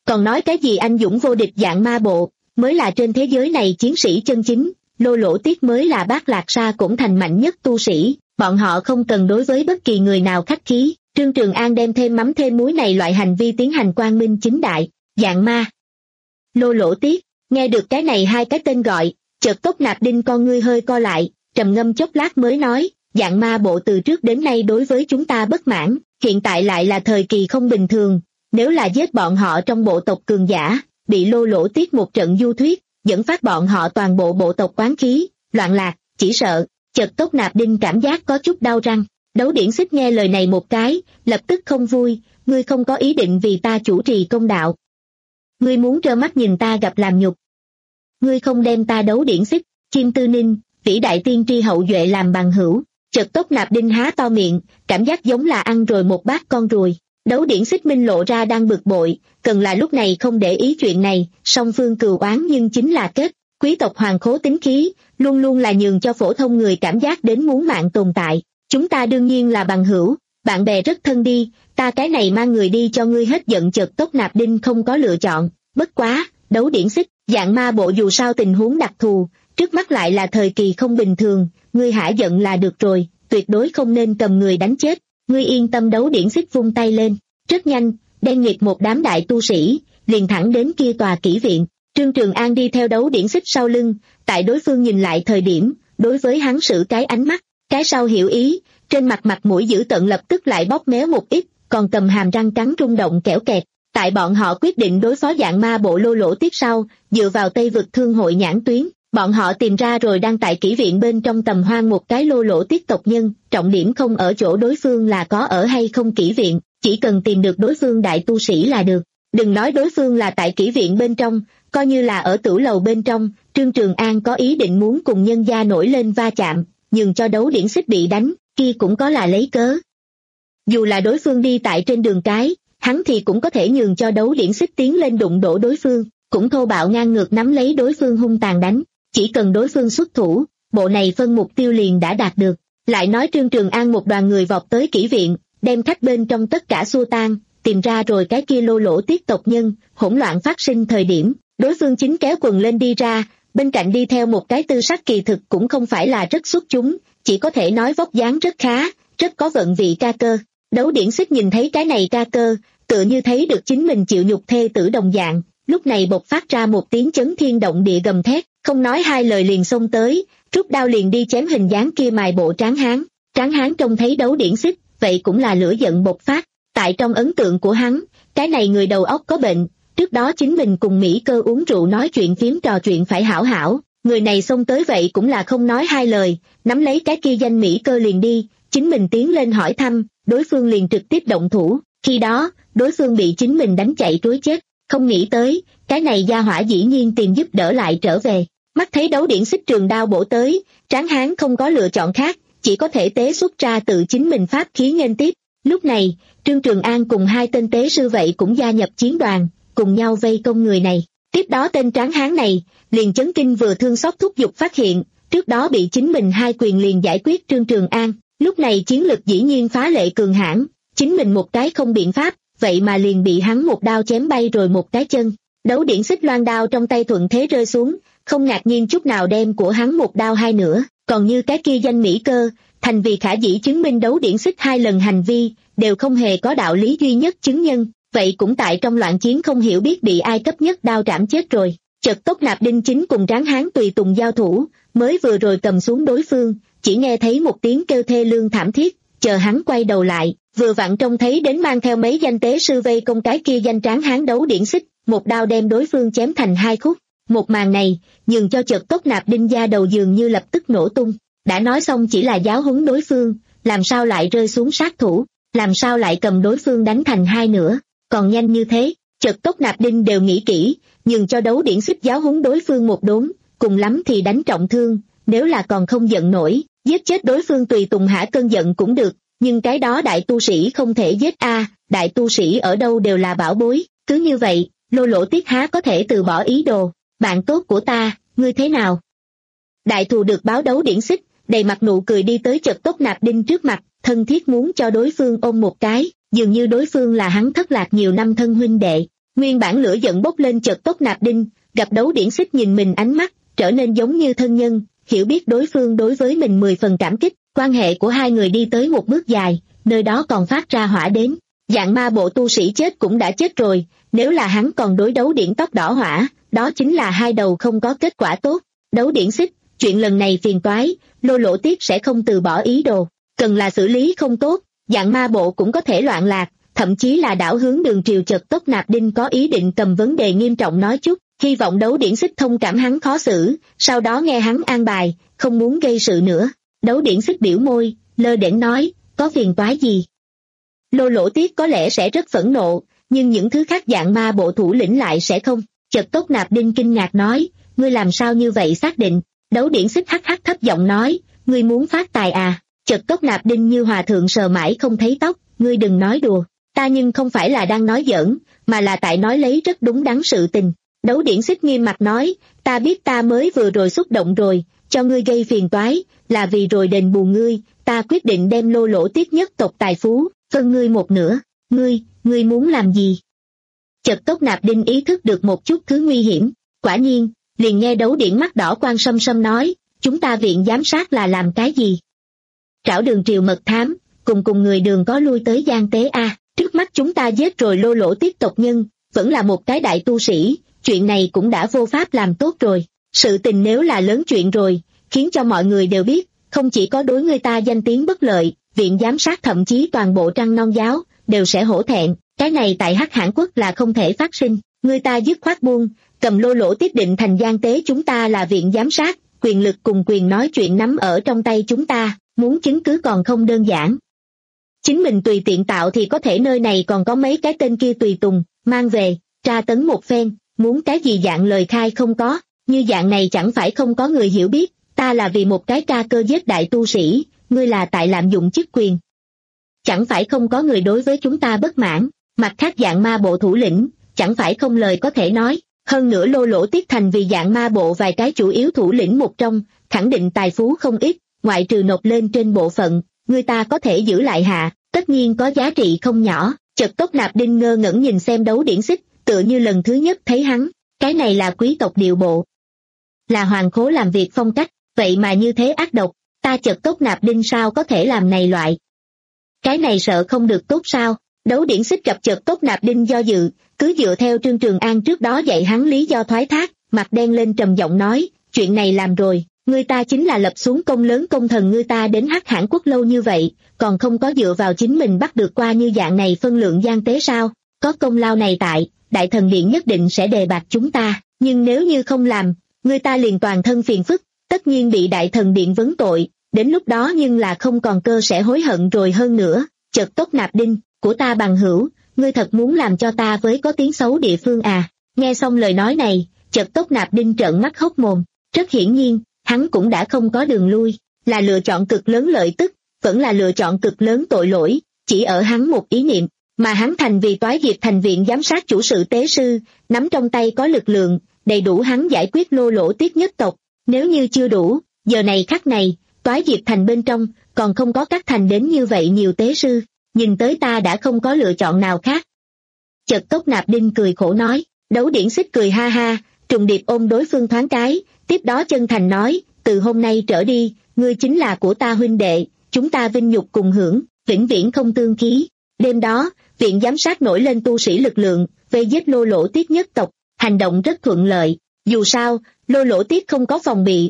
Còn nói cái gì anh dũng vô địch dạng ma bộ, mới là trên thế giới này chiến sĩ chân chính, Lô Lỗ Tiết mới là Bát Lạc Sa Cổn Thành mạnh nhất tu sĩ, bọn họ không cần đối với bất kỳ người nào khách khí. Trương Trường An đem thêm mắm thêm muối này loại hành vi tiến hành quang minh chính đại, dạng ma. Lô Lỗ Tiết, nghe được cái này hai cái tên gọi, chợt Cốc Nạp Đinh con ngươi hơi co lại, trầm ngâm chốc lát mới nói, dạng ma bộ từ trước đến nay đối với chúng ta bất mãn, hiện tại lại là thời kỳ không bình thường, nếu là giết bọn họ trong bộ tộc cường giả, bị Lô Lỗ Tiết một trận du thuyết, dẫn phát bọn họ toàn bộ bộ tộc oán khí, loạn lạc, chỉ sợ. Chợt Cốc Nạp Đinh cảm giác có chút đau răng. Đấu Điển Xích nghe lời này một cái, lập tức không vui, ngươi không có ý định vì ta chủ trì công đạo. Ngươi muốn trơ mắt nhìn ta gặp làm nhục. Ngươi không đem ta Đấu Điển Xích, Chim Tư Ninh, vĩ đại tiên tri hậu duệ làm bằng hữu. Chợt Cốc Nạp Đinh há to miệng, cảm giác giống là ăn rồi một bát con ruồi. Đấu Điển Xích minh lộ ra đang bực bội, cần là lúc này không để ý chuyện này, song phương cừu oán nhưng chính là kết. Quý tộc hoàng khố tính khí, luôn luôn là nhường cho phổ thông người cảm giác đến muốn mạng tồn tại. Chúng ta đương nhiên là bằng hữu, bạn bè rất thân đi, ta cái này mang người đi cho ngươi hết giận. Chợt Cốc Nạp Đinh không có lựa chọn, bất quá, Đấu Điển Xích, dạng ma bộ dù sao tình huống đặc thù, trước mắt lại là thời kỳ không bình thường, ngươi hả giận là được rồi, tuyệt đối không nên cầm người đánh chết, ngươi yên tâm. Đấu Điển Xích vung tay lên, rất nhanh, đen nghịt một đám đại tu sĩ, liền thẳng đến kia tòa kỹ viện. Trương Trường An đi theo Đấu Điển Xích sau lưng, tại đối phương nhìn lại thời điểm, đối với hắn sử cái ánh mắt, cái sau hiểu ý, trên mặt mặt mũi dữ tợn lập tức lại bóp méo một ít, còn cầm hàm răng cắn rung động kẽo kẹt. Tại bọn họ quyết định đối phó dạng ma bộ Lô Lỗ Tiết sau, dựa vào Tây Vực Thương hội nhãn tuyến, bọn họ tìm ra rồi đang tại kỹ viện bên trong tầm hoang một cái Lô Lỗ Tiết tộc nhân, trọng điểm không ở chỗ đối phương là có ở hay không kỹ viện, chỉ cần tìm được đối phương đại tu sĩ là được. Đừng nói đối phương là tại kỹ viện bên trong, coi như là ở tửu lầu bên trong, Trương Trường An có ý định muốn cùng nhân gia nổi lên va chạm, nhường cho Đấu Điển Xích bị đánh, kia cũng có là lấy cớ. Dù là đối phương đi tại trên đường cái, hắn thì cũng có thể nhường cho Đấu Điển Xích tiến lên đụng đổ đối phương, cũng thô bạo ngang ngược nắm lấy đối phương hung tàn đánh, chỉ cần đối phương xuất thủ, bộ này phân mục tiêu liền đã đạt được. Lại nói Trương Trường An một đoàn người vọt tới kỹ viện, đem khách bên trong tất cả xua tan, tìm ra rồi cái kia Lô Lỗ Tiết tộc nhân, hỗn loạn phát sinh thời điểm, đối phương chính kéo quần lên đi ra, bên cạnh đi theo một cái tư sắc kỳ thực cũng không phải là rất xuất chúng, chỉ có thể nói vóc dáng rất khá, rất có vận vị ca cơ. Đấu Điển Xích nhìn thấy cái này ca cơ, tựa như thấy được chính mình chịu nhục thê tử đồng dạng, lúc này bộc phát ra một tiếng chấn thiên động địa gầm thét, không nói hai lời liền xông tới, rút đao liền đi chém hình dáng kia mài bộ Tráng Hán. Tráng Hán trông thấy Đấu Điển Xích, vậy cũng là lửa giận bộc phát, tại trong ấn tượng của hắn, cái này người đầu óc có bệnh, trước đó chính mình cùng Mỹ Cơ uống rượu nói chuyện phím trò chuyện phải hảo hảo, người này xông tới vậy cũng là không nói hai lời, nắm lấy cái kia danh Mỹ Cơ liền đi, chính mình tiến lên hỏi thăm, đối phương liền trực tiếp động thủ, khi đó, đối phương bị chính mình đánh chạy trối chết, không nghĩ tới, cái này gia hỏa dĩ nhiên tìm giúp đỡ lại trở về, mắt thấy Đấu Điển Xích trường đao bổ tới, Tráng Hán không có lựa chọn khác, chỉ có thể tế xuất ra tự chính mình pháp khí nghênh tiếp. Lúc này, Trương Trường An cùng hai tên tế sư vậy cũng gia nhập chiến đoàn, cùng nhau vây công người này. Tiếp đó tên Tráng Hán này, liền chấn kinh vừa thương xót thúc giục phát hiện, trước đó bị chính mình hai quyền liền giải quyết Trương Trường An, lúc này chiến lực dĩ nhiên phá lệ cường hãn, chính mình một cái không biện pháp, vậy mà liền bị hắn một đao chém bay rồi một cái chân. Đấu Điển Xích loan đao trong tay thuận thế rơi xuống, không ngạc nhiên chút nào đem của hắn một đao hai nửa, còn như cái kia danh Mỹ Cơ, thành vì khả dĩ chứng minh Đấu Điển Xích hai lần hành vi, đều không hề có đạo lý duy nhất chứng nhân, vậy cũng tại trong loạn chiến không hiểu biết bị ai cấp nhất đao trảm chết rồi. Chợt Cốc Nạp Đinh chính cùng Tráng Hán tùy tùng giao thủ, mới vừa rồi cầm xuống đối phương, chỉ nghe thấy một tiếng kêu thê lương thảm thiết, chờ hắn quay đầu lại, vừa vặn trông thấy đến mang theo mấy danh tế sư vây công cái kia danh Tráng Hán Đấu Điển Xích, một đao đem đối phương chém thành hai khúc. Một màn này, nhường cho chợt Cốc Nạp Đinh da đầu dường như lập tức nổ tung, đã nói xong chỉ là giáo huấn đối phương, làm sao lại rơi xuống sát thủ, làm sao lại cầm đối phương đánh thành hai nửa, còn nhanh như thế. Chợt Cốc Nạp Đinh đều nghĩ kỹ, nhường cho Đấu Điển Xích giáo huấn đối phương một đốn, cùng lắm thì đánh trọng thương, nếu là còn không giận nổi, giết chết đối phương tùy tùng hả cơn giận cũng được, nhưng cái đó đại tu sĩ không thể giết a, đại tu sĩ ở đâu đều là bảo bối, cứ như vậy, Lô Lỗ Tiết há có thể từ bỏ ý đồ. Bạn tốt của ta, ngươi thế nào? Đại thù được báo Đấu Điển Xích, đầy mặt nụ cười đi tới chợt Cốc Nạp Đinh trước mặt, thân thiết muốn cho đối phương ôm một cái, dường như đối phương là hắn thất lạc nhiều năm thân huynh đệ. Nguyên bản lửa giận bốc lên chợt Tốc Nạp Đinh, gặp Đấu Điển Xích nhìn mình ánh mắt, trở nên giống như thân nhân, hiểu biết đối phương đối với mình mười phần cảm kích, quan hệ của hai người đi tới một bước dài, nơi đó còn phát ra hỏa đến. Dạng ma bộ tu sĩ chết cũng đã chết rồi, nếu là hắn còn đối Đấu Điển tóc đỏ hỏa, đó chính là hai đầu không có kết quả tốt. Đấu Điển Xích, chuyện lần này phiền toái, Lô Lỗ Tiết sẽ không từ bỏ ý đồ, cần là xử lý không tốt, dạng ma bộ cũng có thể loạn lạc, thậm chí là đảo hướng đường triều. Chợt Tốc Nạp Đinh có ý định cầm vấn đề nghiêm trọng nói chút, hy vọng Đấu Điển Xích thông cảm hắn khó xử, sau đó nghe hắn an bài, không muốn gây sự nữa. Đấu Điển Xích biểu môi, lơ đễnh nói, có phiền toái gì? Lô Lỗ Tiết có lẽ sẽ rất phẫn nộ, nhưng những thứ khác dạng ma bộ thủ lĩnh lại sẽ không. Chợt Tốc Nạp Đinh kinh ngạc nói, ngươi làm sao như vậy xác định? Đấu Điển Xích hắc hắc thấp giọng nói, ngươi muốn phát tài à? Chợt Tốc Nạp Đinh như hòa thượng sờ mãi không thấy tóc, ngươi đừng nói đùa, ta nhưng không phải là đang nói giỡn, mà là tại nói lấy rất đúng đắn sự tình. Đấu Điển Xích nghiêm mặt nói, ta biết ta mới vừa rồi xúc động rồi, cho ngươi gây phiền toái, là vì rồi đền bù ngươi, ta quyết định đem Lô Lỗ Tiết nhất tộc tài phú, phân ngươi một nửa, ngươi, ngươi muốn làm gì? Chợt Tốc Nạp Đinh ý thức được một chút thứ nguy hiểm, quả nhiên, liền nghe Đấu Điển mắt đỏ quan sâm sâm nói, chúng ta viện giám sát là làm cái gì? Trảo đường triều mật thám, cùng cùng người đường có lui tới gian tế a. Trước mắt chúng ta giết rồi Lô Lỗ Tiết tộc nhân, vẫn là một cái đại tu sĩ, chuyện này cũng đã vô pháp làm tốt rồi. Sự tình nếu là lớn chuyện rồi, khiến cho mọi người đều biết, không chỉ có đối người ta danh tiếng bất lợi, viện giám sát thậm chí toàn bộ Trăng Non giáo, đều sẽ hổ thẹn, cái này tại Hắc Hãn Quốc là không thể phát sinh, người ta dứt khoát buông, cầm Lô Lỗ Tiết định thành gian tế. Chúng ta là viện giám sát, quyền lực cùng quyền nói chuyện nắm ở trong tay chúng ta, muốn chứng cứ còn không đơn giản. Chính mình tùy tiện tạo thì có thể, nơi này còn có mấy cái tên kia tùy tùng, mang về, tra tấn một phen, muốn cái gì dạng lời khai không có, như dạng này chẳng phải không có người hiểu biết, ta là vì một cái ca cơ giết đại tu sĩ, ngươi là tại lạm dụng chức quyền. Chẳng phải không có người đối với chúng ta bất mãn, mặt khác dạng ma bộ thủ lĩnh, chẳng phải không lời có thể nói, hơn nữa Lô Lỗ Tiết thành vì dạng ma bộ vài cái chủ yếu thủ lĩnh một trong, khẳng định tài phú không ít, ngoại trừ nộp lên trên bộ phận, người ta có thể giữ lại hạ, tất nhiên có giá trị không nhỏ. Chợt Tốc Nạp Đinh ngơ ngẩn nhìn xem Đấu Điển Xích, tựa như lần thứ nhất thấy hắn, cái này là quý tộc điệu bộ, là hoàng khố làm việc phong cách, vậy mà như thế ác độc, ta chợt Tốc Nạp Đinh sao có thể làm này loại. Cái này sợ không được tốt sao? Đấu Điển Xích gặp chợt Tốc Nạp Đinh do dự, cứ dựa theo Trương Trường An trước đó dạy hắn lý do thoái thác, mặt đen lên trầm giọng nói, chuyện này làm rồi, người ta chính là lập xuống công lớn công thần, người ta đến Hắc Hãn Quốc lâu như vậy, còn không có dựa vào chính mình bắt được qua như dạng này phân lượng gian tế sao? Có công lao này tại, Đại Thần Điện nhất định sẽ đề bạt chúng ta, nhưng nếu như không làm, người ta liền toàn thân phiền phức, tất nhiên bị Đại Thần Điện vấn tội, đến lúc đó nhưng là không còn cơ sẽ hối hận rồi. Hơn nữa, chợt Tốc Nạp Đinh, của ta bằng hữu, ngươi thật muốn làm cho ta với có tiếng xấu địa phương à? Nghe xong lời nói này, chợt Tốc Nạp Đinh trợn mắt hốc mồm, rất hiển nhiên, hắn cũng đã không có đường lui, là lựa chọn cực lớn lợi tức, vẫn là lựa chọn cực lớn tội lỗi, chỉ ở hắn một ý niệm, mà hắn thành vì toái diệp thành viện giám sát chủ sự tế sư, nắm trong tay có lực lượng, đầy đủ hắn giải quyết Lô Lỗ Tiết nhất tộc, nếu như chưa đủ, giờ này khắc này, toái diệp thành bên trong, còn không có các thành đến như vậy nhiều tế sư, nhìn tới ta đã không có lựa chọn nào khác. Chợt Tốc Nạp Đinh cười khổ nói, Đấu Điển Xích cười ha ha, trùng điệp ôm đối phương thoáng cái, tiếp đó chân thành nói, từ hôm nay trở đi, ngươi chính là của ta huynh đệ, chúng ta vinh nhục cùng hưởng, vĩnh viễn không tương ký. Đêm đó, viện giám sát nổi lên tu sĩ lực lượng, vây giết Lô Lỗ Tiết nhất tộc, hành động rất thuận lợi, dù sao, Lô Lỗ Tiết không có phòng bị.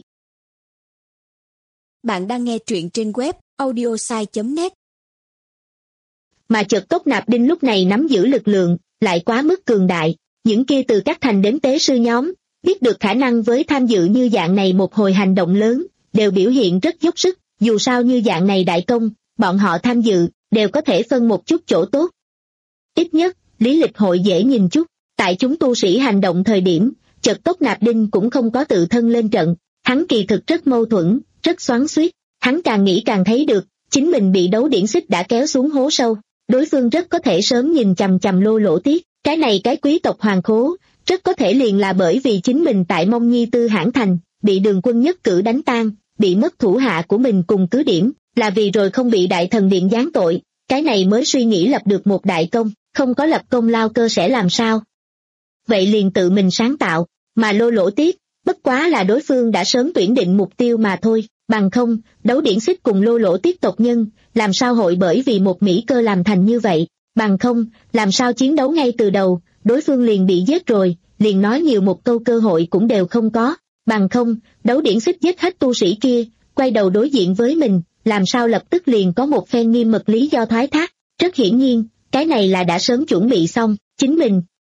Bạn đang nghe truyện trên web audiosai chấm net. Mà chợt Tốc Nạp Đinh lúc này nắm giữ lực lượng, lại quá mức cường đại, những kia từ các thành đến tế sư nhóm, biết được khả năng với tham dự như dạng này một hồi hành động lớn, đều biểu hiện rất dốc sức, dù sao như dạng này đại công, bọn họ tham dự, đều có thể phân một chút chỗ tốt. Ít nhất, lý lịch hội dễ nhìn chút, tại chúng tu sĩ hành động thời điểm, chợt Tốc Nạp Đinh cũng không có tự thân lên trận, hắn kỳ thực rất mâu thuẫn, rất xoắn xuýt, hắn càng nghĩ càng thấy được, chính mình bị Đấu Điển Xích đã kéo xuống hố sâu, đối phương rất có thể sớm nhìn chằm chằm Lô Lỗ Tiết, cái này cái quý tộc hoàng khố, rất có thể liền là bởi vì chính mình tại Mông Nhi Tư Hãn Thành, bị Đường Quân nhất cử đánh tan, bị mất thủ hạ của mình cùng cứ điểm, là vì rồi không bị Đại Thần Điện giáng tội, cái này mới suy nghĩ lập được một đại công, không có lập công lao cơ sẽ làm sao. vậy liền tự mình sáng tạo, mà Lô Lỗ Tiết, bất quá là đối phương đã sớm tuyển định mục tiêu mà thôi, bằng không, Đấu Điển Xích cùng Lô Lỗ Tiết tộc nhân, làm sao hội bởi vì một Mỹ Cơ làm thành như vậy, bằng không, làm sao chiến đấu ngay từ đầu, đối phương liền bị giết rồi, liền nói nhiều một câu cơ hội cũng đều không có, bằng không, Đấu Điển Xích giết hết tu sĩ kia, quay đầu đối diện với mình, làm sao lập tức liền có một phen nghiêm mật lý do thoái thác, rất hiển nhiên, cái này là đã sớm chuẩn bị xong, chính mình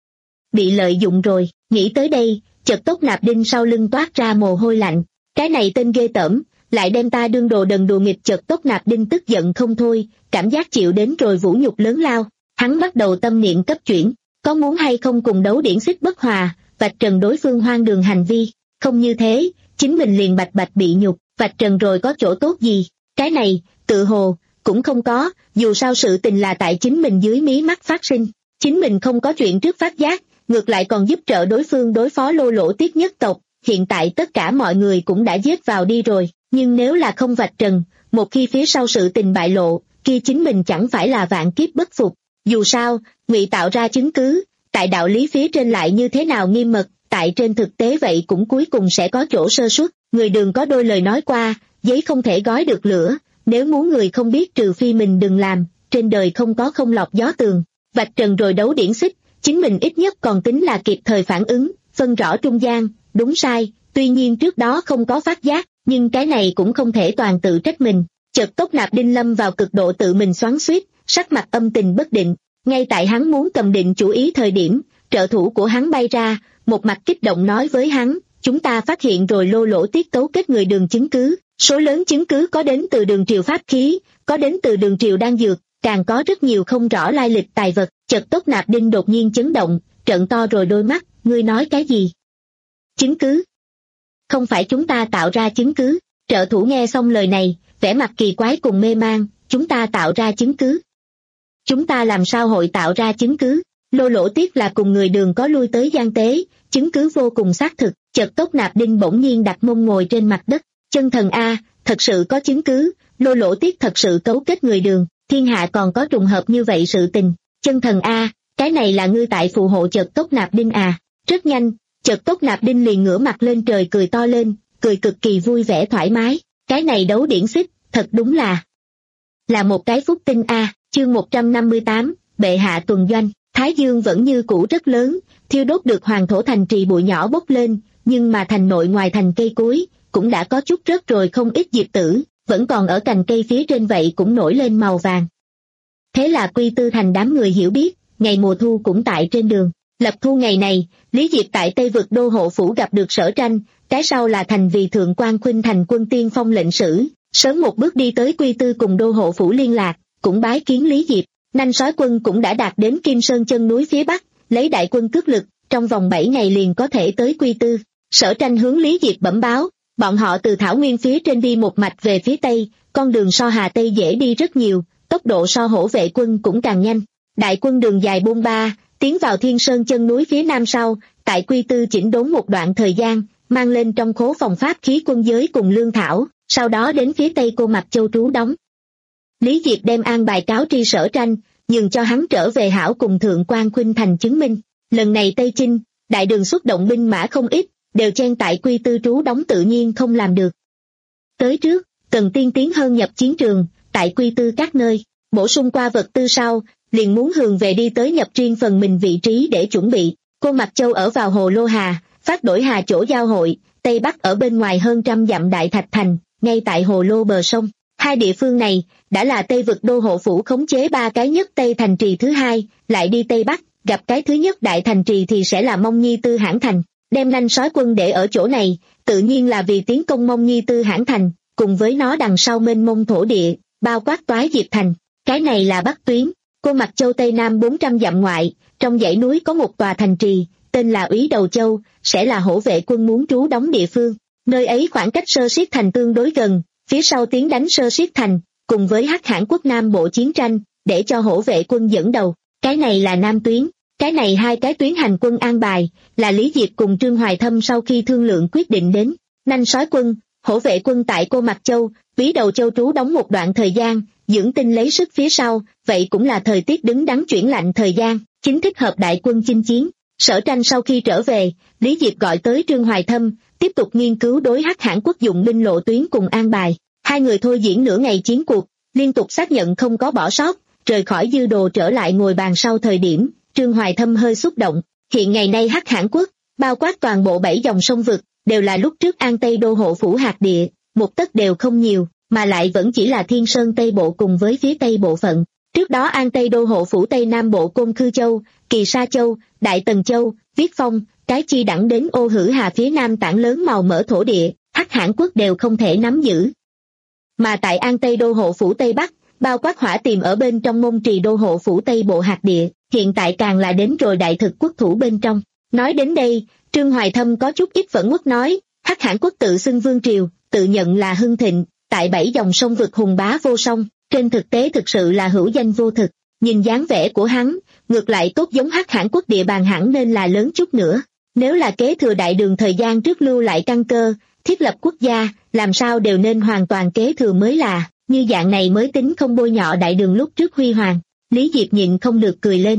bị lợi dụng rồi, nghĩ tới đây, chợt Tốc Nạp Đinh sau lưng toát ra mồ hôi lạnh, cái này tên ghê tởm, lại đem ta đương đồ đần đùa nghịch. Chợt Tốc Nạp Đinh tức giận không thôi, cảm giác chịu đến rồi vũ nhục lớn lao, hắn bắt đầu tâm niệm cấp chuyển, có muốn hay không cùng Đấu Điển Xích bất hòa, vạch trần đối phương hoang đường hành vi, không như thế, chính mình liền bạch bạch bị nhục, vạch trần rồi có chỗ tốt gì, cái này, tự hồ, cũng không có, dù sao sự tình là tại chính mình dưới mí mắt phát sinh, chính mình không có chuyện trước phát giác, ngược lại còn giúp trợ đối phương đối phó Lô Lỗ Tiết nhất tộc, hiện tại tất cả mọi người cũng đã giết vào đi rồi, nhưng nếu là không vạch trần, một khi phía sau sự tình bại lộ, kia chính mình chẳng phải là vạn kiếp bất phục, dù sao, ngụy tạo ra chứng cứ, tại đạo lý phía trên lại như thế nào nghiêm mật, tại trên thực tế vậy cũng cuối cùng sẽ có chỗ sơ suất, người Đường có đôi lời nói qua, giấy không thể gói được lửa, nếu muốn người không biết trừ phi mình đừng làm, trên đời không có không lọt gió tường, vạch trần rồi Đấu Điển Xích, chính mình ít nhất còn tính là kịp thời phản ứng, phân rõ trung gian, đúng sai, tuy nhiên trước đó không có phát giác, nhưng cái này cũng không thể toàn tự trách mình. Chợt Tốc Nạp Đinh lâm vào cực độ tự mình xoắn xuýt, sắc mặt âm tình bất định, ngay tại hắn muốn cầm định chủ ý thời điểm, trợ thủ của hắn bay ra, một mặt kích động nói với hắn, chúng ta phát hiện rồi Lô Lỗ Tiết cấu kết người Đường chứng cứ, số lớn chứng cứ có đến từ Đường triều pháp khí, có đến từ Đường triều đan dược, càng có rất nhiều không rõ lai lịch tài vật. Chợt Tốc Nạp Đinh đột nhiên chấn động, trợn to rồi đôi mắt, ngươi nói cái gì? Chứng cứ? Không phải chúng ta tạo ra chứng cứ. Trợ thủ nghe xong lời này, vẻ mặt kỳ quái cùng mê mang, chúng ta tạo ra chứng cứ. Chúng ta làm sao hội tạo ra chứng cứ? Lô Lỗ Tiết là cùng người Đường có lui tới gian tế, chứng cứ vô cùng xác thực. Chợt Tốc Nạp Đinh bỗng nhiên đặt mông ngồi trên mặt đất, chân thần A, thật sự có chứng cứ, Lô Lỗ Tiết thật sự cấu kết người Đường, thiên hạ còn có trùng hợp như vậy sự tình. Chân thần A, cái này là ngươi tại phù hộ. Chợt Tốc Nạp Đinh à, rất nhanh, chợt Tốc Nạp Đinh liền ngửa mặt lên trời cười to lên, cười cực kỳ vui vẻ thoải mái, cái này Đấu Điển Xích, thật đúng là là một cái phúc tinh A. Chương một trăm năm mươi tám, bệ hạ tuần doanh, Thái Dương vẫn như cũ rất lớn, thiêu đốt được Hoàng Thổ thành trì bụi nhỏ bốc lên, nhưng mà thành nội ngoài thành cây cối, cũng đã có chút rớt rồi không ít diệp tử, vẫn còn ở cành cây phía trên vậy cũng nổi lên màu vàng. Thế là Quy Tư thành đám người hiểu biết, ngày mùa thu cũng tại trên đường. Lập thu ngày này, Lý Diệp tại Tây Vực Đô Hộ Phủ gặp được Sở Tranh, cái sau là thành vì Thượng Quan Khuynh thành quân tiên phong lệnh sử, sớm một bước đi tới Quy Tư cùng Đô Hộ Phủ liên lạc, cũng bái kiến Lý Diệp. Nanh Sói quân cũng đã đạt đến Kim Sơn chân núi phía Bắc, lấy đại quân cước lực, trong vòng bảy ngày liền có thể tới Quy Tư. Sở Tranh hướng Lý Diệp bẩm báo, bọn họ từ Thảo Nguyên phía trên đi một mạch về phía Tây, con đường so Hà Tây dễ đi rất nhiều, tốc độ so Hổ Vệ quân cũng càng nhanh. Đại quân đường dài bôn ba, tiến vào Thiên Sơn chân núi phía Nam sau, tại Quy Tư chỉnh đốn một đoạn thời gian, mang lên trong khố phòng pháp khí quân giới cùng lương thảo, sau đó đến phía Tây Cô Mạc Châu trú đóng. Lý Diệp đem an bài cáo tri Sở Tranh, nhường cho hắn trở về hảo cùng Thượng Quan Khuynh thành chứng minh. Lần này Tây Chinh, đại đường xuất động binh mã không ít, đều chen tại Quy Tư trú đóng tự nhiên không làm được. Tới trước, cần tiên tiến hơn nhập chiến trường, tại Quy Tư các nơi, bổ sung qua vật tư sau, liền muốn hướng về đi tới nhập riêng phần mình vị trí để chuẩn bị. Cô Mạc Châu ở vào Hồ Lô Hà, Phát Đổi Hà chỗ giao hội, Tây Bắc ở bên ngoài hơn trăm dặm Đại Thạch Thành, ngay tại Hồ Lô bờ sông. Hai địa phương này, đã là Tây Vực Đô Hộ Phủ khống chế ba cái nhất Tây thành trì thứ hai, lại đi Tây Bắc, gặp cái thứ nhất Đại thành trì thì sẽ là Mông Nhi Tư Hãn Thành. Đem Nanh Sói quân để ở chỗ này, tự nhiên là vì tiến công Mông Nhi Tư Hãn Thành, cùng với nó đằng sau mênh mông thổ địa, bao quát Toái Diệp Thành. Cái này là Bắc tuyến. Cô Mạc Châu Tây Nam bốn trăm dặm ngoại, trong dãy núi có một tòa thành trì, tên là Úy Đầu Châu, sẽ là Hổ Vệ quân muốn trú đóng địa phương. Nơi ấy khoảng cách Sơ Siết Thành tương đối gần, phía sau tiến đánh Sơ Siết Thành, cùng với Hắc Hãn quốc Nam bộ chiến tranh, để cho Hổ Vệ quân dẫn đầu. Cái này là Nam tuyến. Cái này hai cái tuyến hành quân an bài, là Lý Diệp cùng Trương Hoài Thâm sau khi thương lượng quyết định đến. Nanh Sói quân, Hổ Vệ quân tại Cô Mạc Châu, Úy Đầu Châu trú đóng một đoạn thời gian, dưỡng tinh lấy sức phía sau, vậy cũng là thời tiết đứng đắn chuyển lạnh thời gian, chính thích hợp đại quân chinh chiến. Sở Tranh sau khi trở về, Lý Diệp gọi tới Trương Hoài Thâm, tiếp tục nghiên cứu đối Hắc Hãn Quốc dụng binh lộ tuyến cùng an bài. Hai người thôi diễn nửa ngày chiến cuộc, liên tục xác nhận không có bỏ sót, rời khỏi dư đồ trở lại ngồi bàn sau thời điểm, Trương Hoài Thâm hơi xúc động. Hiện ngày nay Hắc Hãn Quốc, bao quát toàn bộ bảy dòng sông vực, đều là lúc trước An Tây Đô hộ phủ hạt địa, một tấc đều không nhiều, mà lại vẫn chỉ là Thiên Sơn Tây Bộ cùng với phía Tây bộ phận. Trước đó An Tây Đô hộ phủ Tây Nam Bộ Côn Khư Châu, Kỳ Sa Châu, Đại Tần Châu, Viết Phong, cái chi đẳng đến Ô Hử Hà phía Nam tảng lớn màu mỡ thổ địa, Hắc Hãn Quốc đều không thể nắm giữ. Mà tại An Tây Đô hộ phủ Tây Bắc, bao quát Hỏa Tiềm ở bên trong Môn Trì Đô hộ phủ Tây Bộ hạt địa, hiện tại càng là đến rồi Đại Thực quốc thủ bên trong. Nói đến đây, Trương Hoài Thâm có chút ít phẫn uất nói, Hắc Hãn Quốc tự xưng vương triều, tự nhận là hưng thịnh, tại bảy dòng sông vực hùng bá vô song, trên thực tế thực sự là hữu danh vô thực. Nhìn dáng vẻ của hắn, ngược lại tốt giống Hắc Hãn Quốc địa bàn hẳn nên là lớn chút nữa. Nếu là kế thừa Đại Đường thời gian trước lưu lại căn cơ, thiết lập quốc gia, làm sao đều nên hoàn toàn kế thừa mới là, như dạng này mới tính không bôi nhọ Đại Đường lúc trước huy hoàng. Lý Diệp nhịn không được cười lên.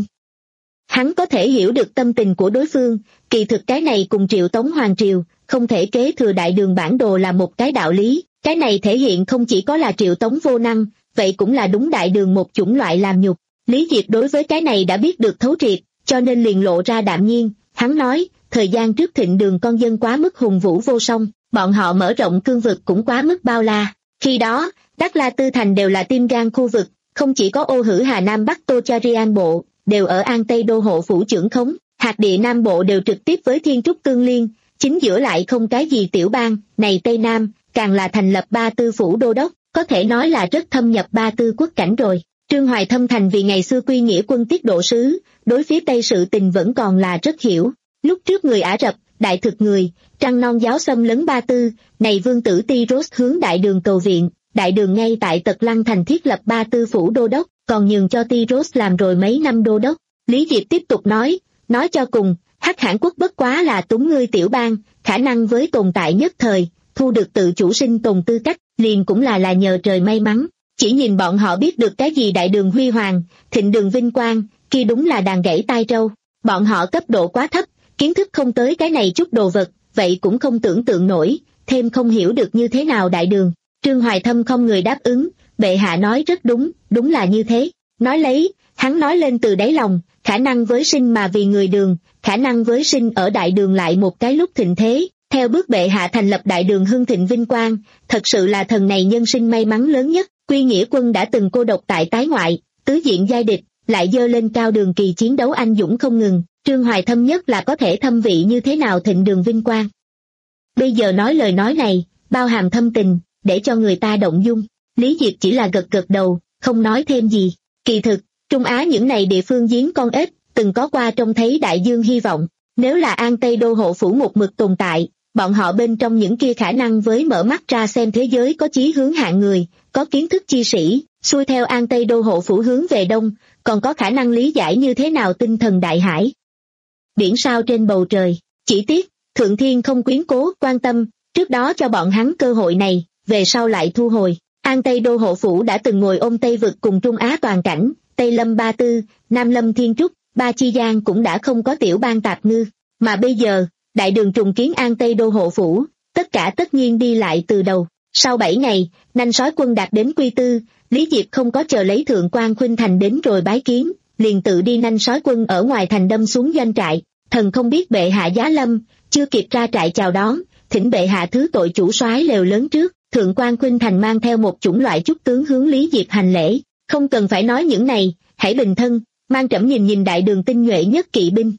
Hắn có thể hiểu được tâm tình của đối phương, kỳ thực cái này cùng Triệu Tống Hoàng Triều, không thể kế thừa Đại Đường bản đồ là một cái đạo lý, cái này thể hiện không chỉ có là Triệu Tống vô năng, vậy cũng là đúng Đại Đường một chủng loại làm nhục. Lý Diệp đối với cái này đã biết được thấu triệt, cho nên liền lộ ra đạm nhiên, hắn nói, thời gian trước Thịnh Đường con dân quá mức hùng vũ vô song, bọn họ mở rộng cương vực cũng quá mức bao la, khi đó, Đắc La Tư Thành đều là tim gan khu vực, không chỉ có Ô Hử Hà Nam Bắc Tô Charian Bộ, đều ở An Tây Đô hộ phủ trưởng khống, hạt địa Nam Bộ đều trực tiếp với Thiên Trúc tương liên, chính giữa lại không cái gì tiểu bang, này Tây Nam, càng là thành lập ba tư phủ đô đốc, có thể nói là rất thâm nhập ba tư quốc cảnh rồi. Trương Hoài Thâm thành vì ngày xưa quy nghĩa quân tiết độ sứ, đối phía Tây sự tình vẫn còn là rất hiểu. Lúc trước người Ả Rập, Đại Thực người, Trăng Non giáo xâm lấn ba tư, này vương tử Tyros hướng Đại Đường cầu viện, Đại Đường ngay tại Tật Lăng thành thiết lập ba tư phủ đô đốc, còn nhường cho Tyros làm rồi mấy năm đô đốc. Lý Diệp tiếp tục nói, nói cho cùng, Hắc Hãn Quốc bất quá là túng ngươi tiểu bang, khả năng với tồn tại nhất thời, thu được tự chủ sinh tồn tư cách, liền cũng là là nhờ trời may mắn. Chỉ nhìn bọn họ biết được cái gì Đại Đường huy hoàng, Thịnh Đường vinh quang, kia đúng là đàn gãy tai trâu. Bọn họ cấp độ quá thấp, kiến thức không tới cái này chút đồ vật, vậy cũng không tưởng tượng nổi, thêm không hiểu được như thế nào Đại Đường. Trương Hoài Thâm không người đáp ứng, bệ hạ nói rất đúng, đúng là như thế. Nói lấy, hắn nói lên từ đáy lòng, khả năng với sinh mà vì người Đường, khả năng với sinh ở Đại Đường lại một cái lúc thịnh thế. Theo bước bệ hạ thành lập Đại Đường hưng thịnh vinh quang, thật sự là thần này nhân sinh may mắn lớn nhất. Quy nghĩa quân đã từng cô độc tại tái ngoại, tứ diện giai địch, lại dơ lên cao đường kỳ chiến đấu anh dũng không ngừng, Trương Hoài Thâm nhất là có thể thâm vị như thế nào Thịnh Đường vinh quang. Bây giờ nói lời nói này, bao hàm thâm tình, để cho người ta động dung. Lý Diệp chỉ là gật gật đầu, không nói thêm gì. Kỳ thực, Trung Á những này địa phương giếng con ếch, từng có qua trông thấy đại dương hy vọng. Nếu là An Tây Đô hộ phủ một mực tồn tại, bọn họ bên trong những kia khả năng với mở mắt ra xem thế giới có chí hướng hạng người, có kiến thức chi sĩ, xuôi theo An Tây Đô hộ phủ hướng về đông, còn có khả năng lý giải như thế nào tinh thần đại hải. Biển sao trên bầu trời, chỉ tiếc, Thượng Thiên không quyến cố quan tâm, trước đó cho bọn hắn cơ hội này, về sau lại thu hồi. An Tây Đô hộ phủ đã từng ngồi ôm Tây vực cùng Trung Á toàn cảnh, Tây Lâm Ba Tư, Nam Lâm Thiên Trúc, Ba Chi Giang cũng đã không có tiểu bang tạp ngư, mà bây giờ, Đại Đường trùng kiến An Tây Đô hộ phủ, tất cả tất nhiên đi lại từ đầu. Sau bảy ngày, nanh sói quân đạt đến Quy Tư, Lý Diệp không có chờ lấy Thượng quan Khuynh Thành đến rồi bái kiến, liền tự đi nanh sói quân ở ngoài thành đâm xuống doanh trại. Thần không biết bệ hạ giá lâm, chưa kịp ra trại chào đón, thỉnh bệ hạ thứ tội chủ soái lều lớn trước. Thượng quan Khuynh Thành mang theo một chủng loại chúc tướng hướng Lý Diệp hành lễ, không cần phải nói những này, hãy bình thân, mang trẫm nhìn nhìn Đại Đường tinh nhuệ nhất kỵ binh.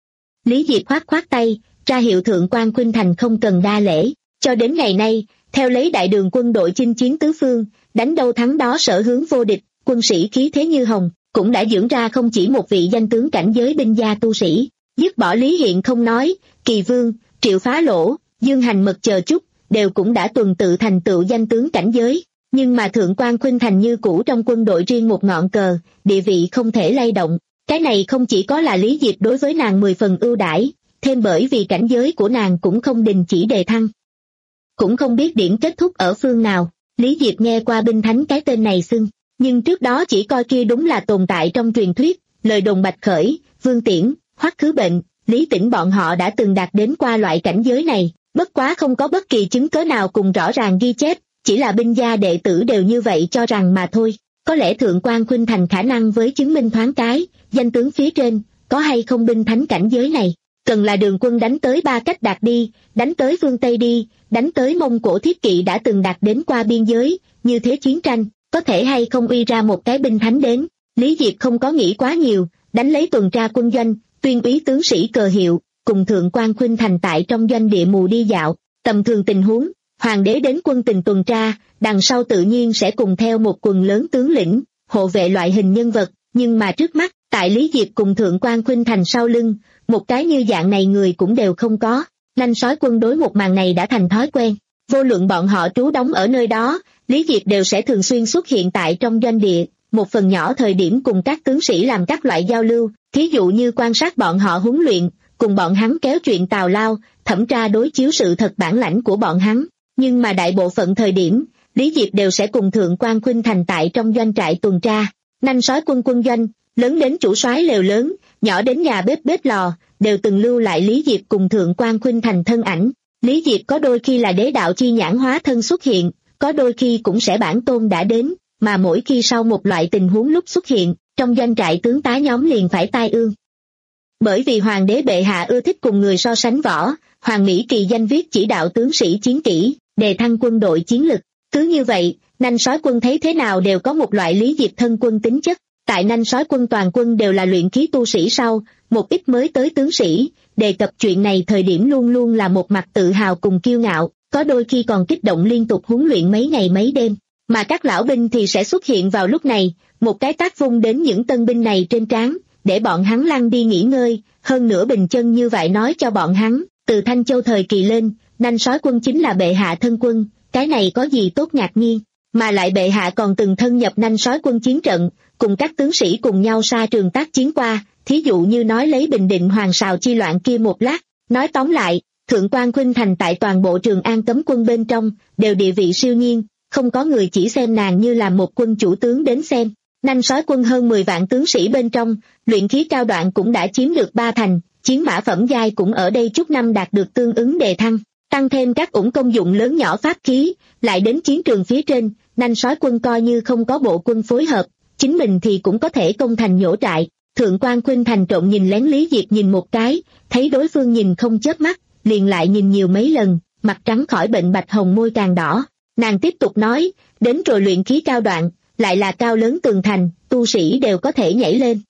Lý Diệp khoát khoát tay, ra hiệu Thượng quan Khuynh Thành không cần đa lễ. Cho đến ngày nay, theo lấy Đại Đường quân đội chinh chiến tứ phương, đánh đâu thắng đó sở hướng vô địch, quân sĩ khí thế như hồng, cũng đã dưỡng ra không chỉ một vị danh tướng cảnh giới binh gia tu sĩ. Dứt bỏ Lý Hiện không nói, Kỳ Vương, Triệu Phá Lỗ, Dương Hành Mật chờ chút, đều cũng đã tuần tự thành tựu danh tướng cảnh giới. Nhưng mà Thượng quan Khuynh Thành như cũ trong quân đội riêng một ngọn cờ, địa vị không thể lay động. Cái này không chỉ có là Lý Diệp đối với nàng mười phần ưu đãi, thêm bởi vì cảnh giới của nàng cũng không đình chỉ đề thăng. Cũng không biết điểm kết thúc ở phương nào, Lý Diệp nghe qua binh thánh cái tên này xưng, nhưng trước đó chỉ coi kia đúng là tồn tại trong truyền thuyết, lời đồn Bạch Khởi, Vương Tiễn, Hoắc Khứ Bệnh, Lý Tĩnh bọn họ đã từng đạt đến qua loại cảnh giới này, bất quá không có bất kỳ chứng cớ nào cùng rõ ràng ghi chép, chỉ là binh gia đệ tử đều như vậy cho rằng mà thôi. Có lẽ Thượng quan Khuynh Thành khả năng với chứng minh thoáng cái, danh tướng phía trên, có hay không binh thánh cảnh giới này, cần là Đường quân đánh tới ba cách đạt đi, đánh tới phương Tây đi, đánh tới Mông Cổ thiết kỵ đã từng đạt đến qua biên giới, như thế chiến tranh, có thể hay không uy ra một cái binh thánh đến. Lý Diệp không có nghĩ quá nhiều, đánh lấy tuần tra quân doanh, tuyên úy tướng sĩ cờ hiệu, cùng Thượng quan Khuynh Thành tại trong doanh địa mù đi dạo, tầm thường tình huống, hoàng đế đến quân tình tuần tra, đằng sau tự nhiên sẽ cùng theo một quần lớn tướng lĩnh, hộ vệ loại hình nhân vật, nhưng mà trước mắt, tại Lý Diệp cùng Thượng quan Khuynh Thành sau lưng, một cái như dạng này người cũng đều không có. Nanh sói quân đối một màn này đã thành thói quen, vô luận bọn họ trú đóng ở nơi đó, Lý Diệp đều sẽ thường xuyên xuất hiện tại trong doanh địa, một phần nhỏ thời điểm cùng các tướng sĩ làm các loại giao lưu, thí dụ như quan sát bọn họ huấn luyện, cùng bọn hắn kéo chuyện tào lao, thẩm tra đối chiếu sự thật bản lãnh của bọn hắn. Nhưng mà đại bộ phận thời điểm, Lý Diệp đều sẽ cùng Thượng quan Khuynh Thành tại trong doanh trại tuần tra. Nanh sói quân quân doanh, lớn đến chủ soái lều lớn, nhỏ đến nhà bếp bếp lò, đều từng lưu lại Lý Diệp cùng Thượng quan Khuynh Thành thân ảnh. Lý Diệp có đôi khi là đế đạo chi nhãn hóa thân xuất hiện, có đôi khi cũng sẽ bản tôn đã đến, mà mỗi khi sau một loại tình huống lúc xuất hiện, trong doanh trại tướng tá nhóm liền phải tai ương. Bởi vì hoàng đế bệ hạ ưa thích cùng người so sánh võ, Hoàng Mỹ Kỳ danh viết chỉ đạo tướng sĩ chiến kỹ, đề thăng quân đội chiến lực. Cứ như vậy, nanh sói quân thấy thế nào đều có một loại Lý Diệp thân quân tính chất. Tại nanh sói quân toàn quân đều là luyện khí tu sĩ sau, một ít mới tới tướng sĩ, đề cập chuyện này thời điểm luôn luôn là một mặt tự hào cùng kiêu ngạo, có đôi khi còn kích động liên tục huấn luyện mấy ngày mấy đêm. Mà các lão binh thì sẽ xuất hiện vào lúc này, một cái tác vung đến những tân binh này trên trán, để bọn hắn lăn đi nghỉ ngơi, hơn nữa bình chân như vậy nói cho bọn hắn, từ Thanh Châu thời kỳ lên, nanh sói quân chính là bệ hạ thân quân, cái này có gì tốt ngạc nhiên, mà lại bệ hạ còn từng thân nhập nanh sói quân chiến trận, cùng các tướng sĩ cùng nhau xa trường tác chiến qua, thí dụ như nói lấy Bình Định Hoàng Sào chi loạn kia một lát, nói tóm lại, Thượng quan Khuynh Thành tại toàn bộ Trường An cấm quân bên trong, đều địa vị siêu nhiên, không có người chỉ xem nàng như là một quân chủ tướng đến xem. Nanh sói quân hơn mười vạn tướng sĩ bên trong, luyện khí cao đoạn cũng đã chiếm được ba thành, chiến mã phẩm giai cũng ở đây chút năm đạt được tương ứng đề thăng, tăng thêm các ủng công dụng lớn nhỏ pháp khí, lại đến chiến trường phía trên, nanh sói quân coi như không có bộ quân phối hợp, chính mình thì cũng có thể công thành nhổ trại. Thượng quan Khuynh Thành trộn nhìn lén Lý Diệp nhìn một cái, thấy đối phương nhìn không chớp mắt, liền lại nhìn nhiều mấy lần, mặt trắng khỏi bệnh bạch hồng môi càng đỏ. Nàng tiếp tục nói, đến rồi luyện khí cao đoạn, lại là cao lớn tường thành, tu sĩ đều có thể nhảy lên.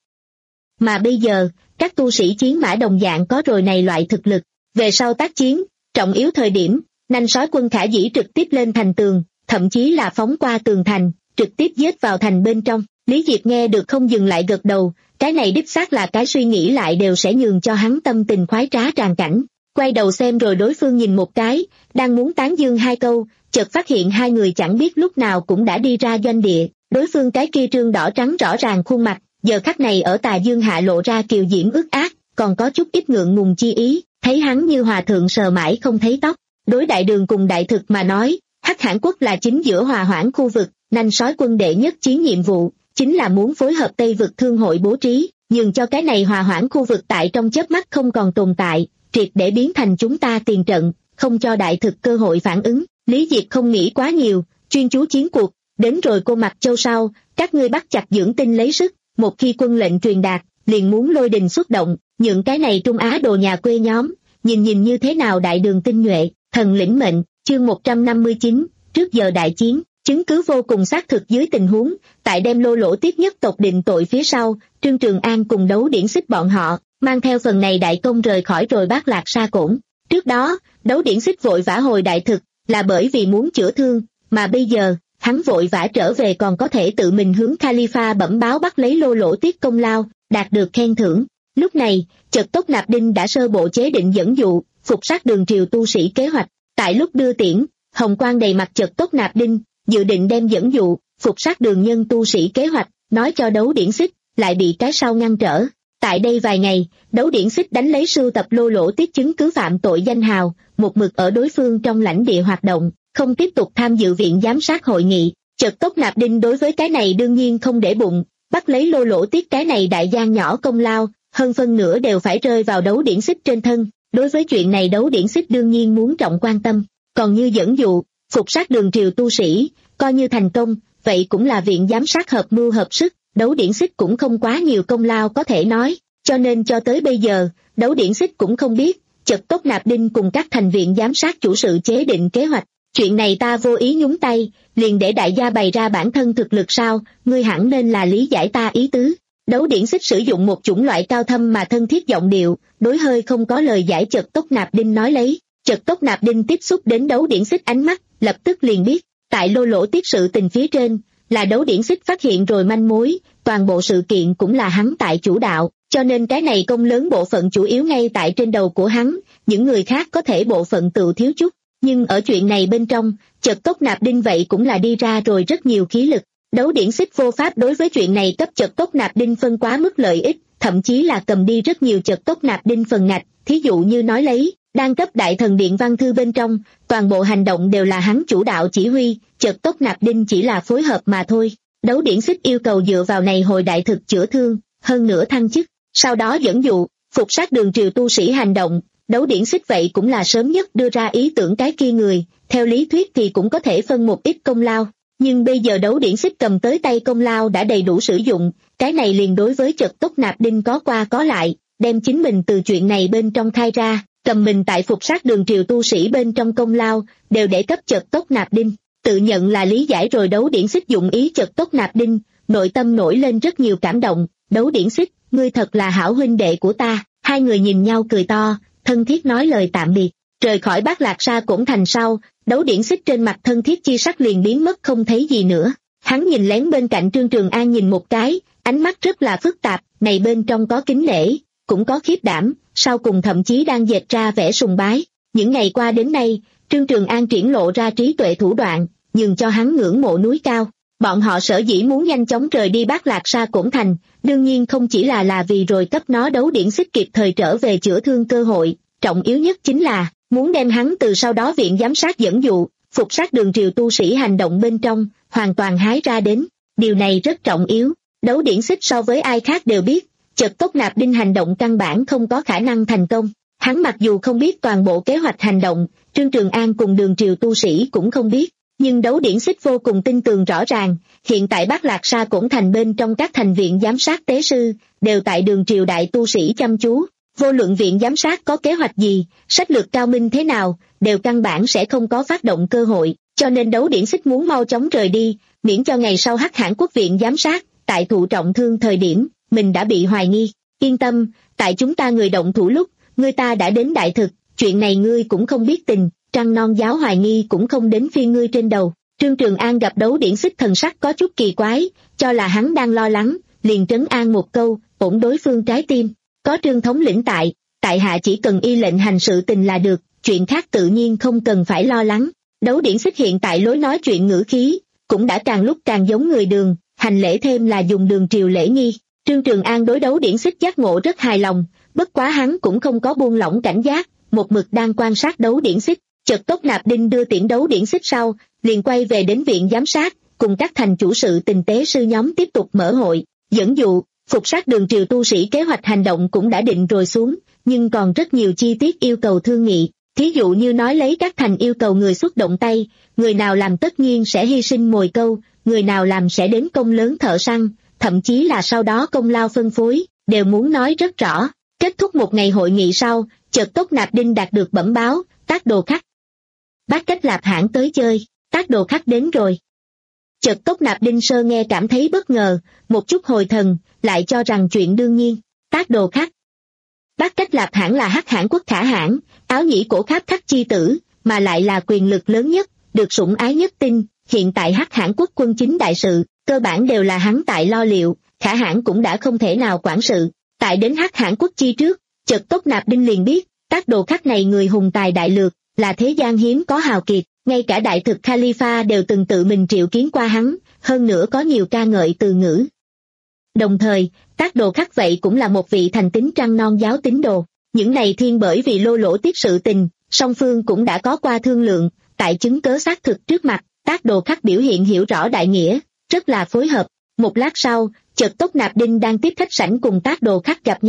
Mà bây giờ, các tu sĩ chiến mã đồng dạng có rồi này loại thực lực, về sau tác chiến, trọng yếu thời điểm, nanh sói quân khả dĩ trực tiếp lên thành tường, thậm chí là phóng qua tường thành, trực tiếp giết vào thành bên trong. Lý Diệp nghe được không dừng lại gật đầu, cái này đích xác là cái suy nghĩ lại đều sẽ nhường cho hắn tâm tình khoái trá tràn cảnh. Quay đầu xem rồi đối phương nhìn một cái, đang muốn tán dương hai câu, chợt phát hiện hai người chẳng biết lúc nào cũng đã đi ra doanh địa, đối phương cái kia trương đỏ trắng rõ ràng khuôn mặt, giờ khắc này ở tà dương hạ lộ ra kiều diễm ước ác, còn có chút ít ngượng ngùng chi ý, thấy hắn như hòa thượng sờ mãi không thấy tóc. Đối Đại Đường cùng Đại Thực mà nói, Hắc Hãn quốc là chính giữa hòa hoãn khu vực, nanh sói quân đệ nhất chiến nhiệm vụ, chính là muốn phối hợp Tây vực thương hội bố trí, nhường cho cái này hòa hoãn khu vực tại trong chớp mắt không còn tồn tại, triệt để biến thành chúng ta tiền trận, không cho Đại Thực cơ hội phản ứng. Lý Diệp không nghĩ quá nhiều, chuyên chú chiến cuộc, đến rồi cô Mặc Châu sau, các ngươi bắt chặt dưỡng tinh lấy sức, một khi quân lệnh truyền đạt, liền muốn lôi đình xuất động, những cái này Trung Á đồ nhà quê nhóm, nhìn nhìn như thế nào Đại Đường tinh nhuệ, thần lĩnh mệnh, chương một trăm năm mươi chín, trước giờ đại chiến, chứng cứ vô cùng xác thực dưới tình huống, tại đem Lô Lỗ tiếp nhất tộc định tội phía sau, Trương Trường An cùng Đấu Điển Xích bọn họ, mang theo phần này đại công rời khỏi rồi Bát Lạc Sa Cổn. Trước đó, Đấu Điển Xích vội vã hồi Đại Thực, là bởi vì muốn chữa thương, mà bây giờ, hắn vội vã trở về còn có thể tự mình hướng Khalifa bẩm báo bắt lấy Lô Lỗ tiết công lao, đạt được khen thưởng. Lúc này, Chật Tốc Nạp Đinh đã sơ bộ chế định dẫn dụ, phục sát Đường triều tu sĩ kế hoạch. Tại lúc đưa tiễn, hồng quang đầy mặt Chật Tốc Nạp Đinh, dự định đem dẫn dụ, phục sát Đường nhân tu sĩ kế hoạch, nói cho Đấu Điển Xích, lại bị cái sau ngăn trở. Tại đây vài ngày, Đấu Điển Xích đánh lấy sưu tập Lô Lỗ tiết chứng cứ phạm tội danh hào, một mực ở đối phương trong lãnh địa hoạt động, không tiếp tục tham dự viện giám sát hội nghị. Chật Tốc Nạp Đinh đối với cái này đương nhiên không để bụng, bắt lấy Lô Lỗ tiết cái này đại gian nhỏ công lao, hơn phân nửa đều phải rơi vào đấu điển xích trên thân. Đối với chuyện này đấu điển xích đương nhiên muốn trọng quan tâm, còn như dẫn dụ, phục sát Đường Triều tu sĩ, coi như thành công, vậy cũng là viện giám sát hợp mưu hợp sức, đấu điển xích cũng không quá nhiều công lao có thể nói, cho nên cho tới bây giờ, đấu điển xích cũng không biết, Chật Cốc Nạp Đinh cùng các thành viện giám sát chủ sự chế định kế hoạch, chuyện này ta vô ý nhúng tay, liền để đại gia bày ra bản thân thực lực sao, ngươi hẳn nên là lý giải ta ý tứ. Đấu điển xích sử dụng một chủng loại cao thâm mà thân thiết giọng điệu, đối hơi không có lời giải Chật Cốc Nạp Đinh nói lấy. Chật Cốc Nạp Đinh tiếp xúc đến đấu điển xích ánh mắt, lập tức liền biết, tại lô lỗ tiết sự tình phía trên, là đấu điển xích phát hiện rồi manh mối, toàn bộ sự kiện cũng là hắn tại chủ đạo, cho nên cái này công lớn bộ phận chủ yếu ngay tại trên đầu của hắn, những người khác có thể bộ phận tự thiếu chút, nhưng ở chuyện này bên trong, Chật Cốc Nạp Đinh vậy cũng là đi ra rồi rất nhiều khí lực. Đấu điển xích vô pháp đối với chuyện này cấp Chật Cốc Nạp Đinh phân quá mức lợi ích, thậm chí là cầm đi rất nhiều Chật Cốc Nạp Đinh phần ngạch, thí dụ như nói lấy, đang cấp Đại Thần Điện văn thư bên trong, toàn bộ hành động đều là hắn chủ đạo chỉ huy, Chật Cốc Nạp Đinh chỉ là phối hợp mà thôi. Đấu điển xích yêu cầu dựa vào này hồi đại thực chữa thương, hơn nữa thăng chức, sau đó dẫn dụ, phục sát Đường Triều tu sĩ hành động, đấu điển xích vậy cũng là sớm nhất đưa ra ý tưởng cái kia người, theo lý thuyết thì cũng có thể phân một ít công lao. Nhưng bây giờ đấu điển xích cầm tới tay công lao đã đầy đủ sử dụng, cái này liền đối với Chật Cốc Nạp Đinh có qua có lại, đem chính mình từ chuyện này bên trong khai ra, cầm mình tại phục sát Đường Triều tu sĩ bên trong công lao, đều để cấp Chật Cốc Nạp Đinh, tự nhận là lý giải rồi đấu điển xích dụng ý Chật Cốc Nạp Đinh, nội tâm nổi lên rất nhiều cảm động, đấu điển xích, ngươi thật là hảo huynh đệ của ta, hai người nhìn nhau cười to, thân thiết nói lời tạm biệt, rời khỏi Bát Lạc Sa Cổn Thành sau. Đấu điển xích trên mặt thân thiết chi sắc liền biến mất không thấy gì nữa. Hắn nhìn lén bên cạnh Trương Trường An nhìn một cái, ánh mắt rất là phức tạp, này bên trong có kính nể, cũng có khiếp đảm, sau cùng thậm chí đang dệt ra vẻ sùng bái. Những ngày qua đến nay, Trương Trường An triển lộ ra trí tuệ thủ đoạn, nhường cho hắn ngưỡng mộ núi cao. Bọn họ sở dĩ muốn nhanh chóng rời đi Bát Lạc Sa Cổn Thành, đương nhiên không chỉ là là vì rồi cấp nó đấu điển xích kịp thời trở về chữa thương cơ hội, trọng yếu nhất chính là muốn đem hắn từ sau đó viện giám sát dẫn dụ, phục sát Đường Triều tu sĩ hành động bên trong, hoàn toàn hái ra đến. Điều này rất trọng yếu. Đấu điển xích so với ai khác đều biết, Chật Cốc Nạp Đinh hành động căn bản không có khả năng thành công. Hắn mặc dù không biết toàn bộ kế hoạch hành động, Trương Trường An cùng Đường Triều tu sĩ cũng không biết, nhưng đấu điển xích vô cùng tin tường rõ ràng, hiện tại Bát Lạc Sa Cổn Thành bên trong các thành viện giám sát tế sư, đều tại Đường Triều đại tu sĩ chăm chú. Vô luận viện giám sát có kế hoạch gì, sách lược cao minh thế nào, đều căn bản sẽ không có phát động cơ hội, cho nên đấu điển xích muốn mau chóng rời đi, miễn cho ngày sau Hắc Hãn Quốc viện giám sát, tại thụ trọng thương thời điểm, mình đã bị hoài nghi. Yên tâm, tại chúng ta người động thủ lúc, người ta đã đến đại thực, chuyện này ngươi cũng không biết tình, trăng non giáo hoài nghi cũng không đến phiên ngươi trên đầu. Trương Trường An gặp đấu điển xích thần sắc có chút kỳ quái, cho là hắn đang lo lắng, liền trấn an một câu, ổn đối phương trái tim. Có Trương thống lĩnh tại, tại hạ chỉ cần y lệnh hành sự tình là được, chuyện khác tự nhiên không cần phải lo lắng. Đấu điển xích hiện tại lối nói chuyện ngữ khí, cũng đã càng lúc càng giống người Đường, hành lễ thêm là dùng Đường Triều lễ nghi. Trương Trường An đối đấu điển xích giác ngộ rất hài lòng, bất quá hắn cũng không có buông lỏng cảnh giác, một mực đang quan sát đấu điển xích. Chật Cốc Nạp Đinh đưa tiễn đấu điển xích sau, liền quay về đến viện giám sát, cùng các thành chủ sự tình tế sư nhóm tiếp tục mở hội, dẫn dụ. Phục sát Đường Triều tu sĩ kế hoạch hành động cũng đã định rồi xuống, nhưng còn rất nhiều chi tiết yêu cầu thương nghị, thí dụ như nói lấy các thành yêu cầu người xuất động tay, người nào làm tất nhiên sẽ hy sinh mồi câu, người nào làm sẽ đến công lớn thợ săn, thậm chí là sau đó công lao phân phối, đều muốn nói rất rõ. Kết thúc một ngày hội nghị sau, Chật Cốc Nạp Đinh đạt được bẩm báo, Tác Đồ Khắc. Bác Cách Lạp hãng tới chơi, Tác Đồ Khắc đến rồi. Chật Cốc Nạp Đinh sơ nghe cảm thấy bất ngờ, một chút hồi thần, lại cho rằng chuyện đương nhiên. Tác Đồ Khắc. Bác Cách Lạp hãng là Hắc Hãn Quốc khả hãn, áo nhĩ cổ kháp khắc chi tử, mà lại là quyền lực lớn nhất, được sủng ái nhất tinh, hiện tại Hắc Hãn Quốc quân chính đại sự, cơ bản đều là hắn tại lo liệu, khả hãn cũng đã không thể nào quản sự. Tại đến Hắc Hãn Quốc chi trước, Chật Cốc Nạp Đinh liền biết, Tác Đồ Khắc này người hùng tài đại lược, là thế gian hiếm có hào kiệt, ngay cả đại thực Khalifa đều từng tự mình triệu kiến qua hắn, hơn nữa có nhiều ca ngợi từ ngữ. Đồng thời, Tác Đồ Khắc vậy cũng là một vị thành tín trăng non giáo tín đồ. Những này thiên bởi vì lô lỗ tiếp sự tình, song phương cũng đã có qua thương lượng, tại chứng cớ xác thực trước mặt, Tác Đồ Khắc biểu hiện hiểu rõ đại nghĩa, rất là phối hợp. Một lát sau, Chật Cốc Nạp Đinh đang tiếp khách sảnh cùng Tác Đồ Khắc gặp nhau.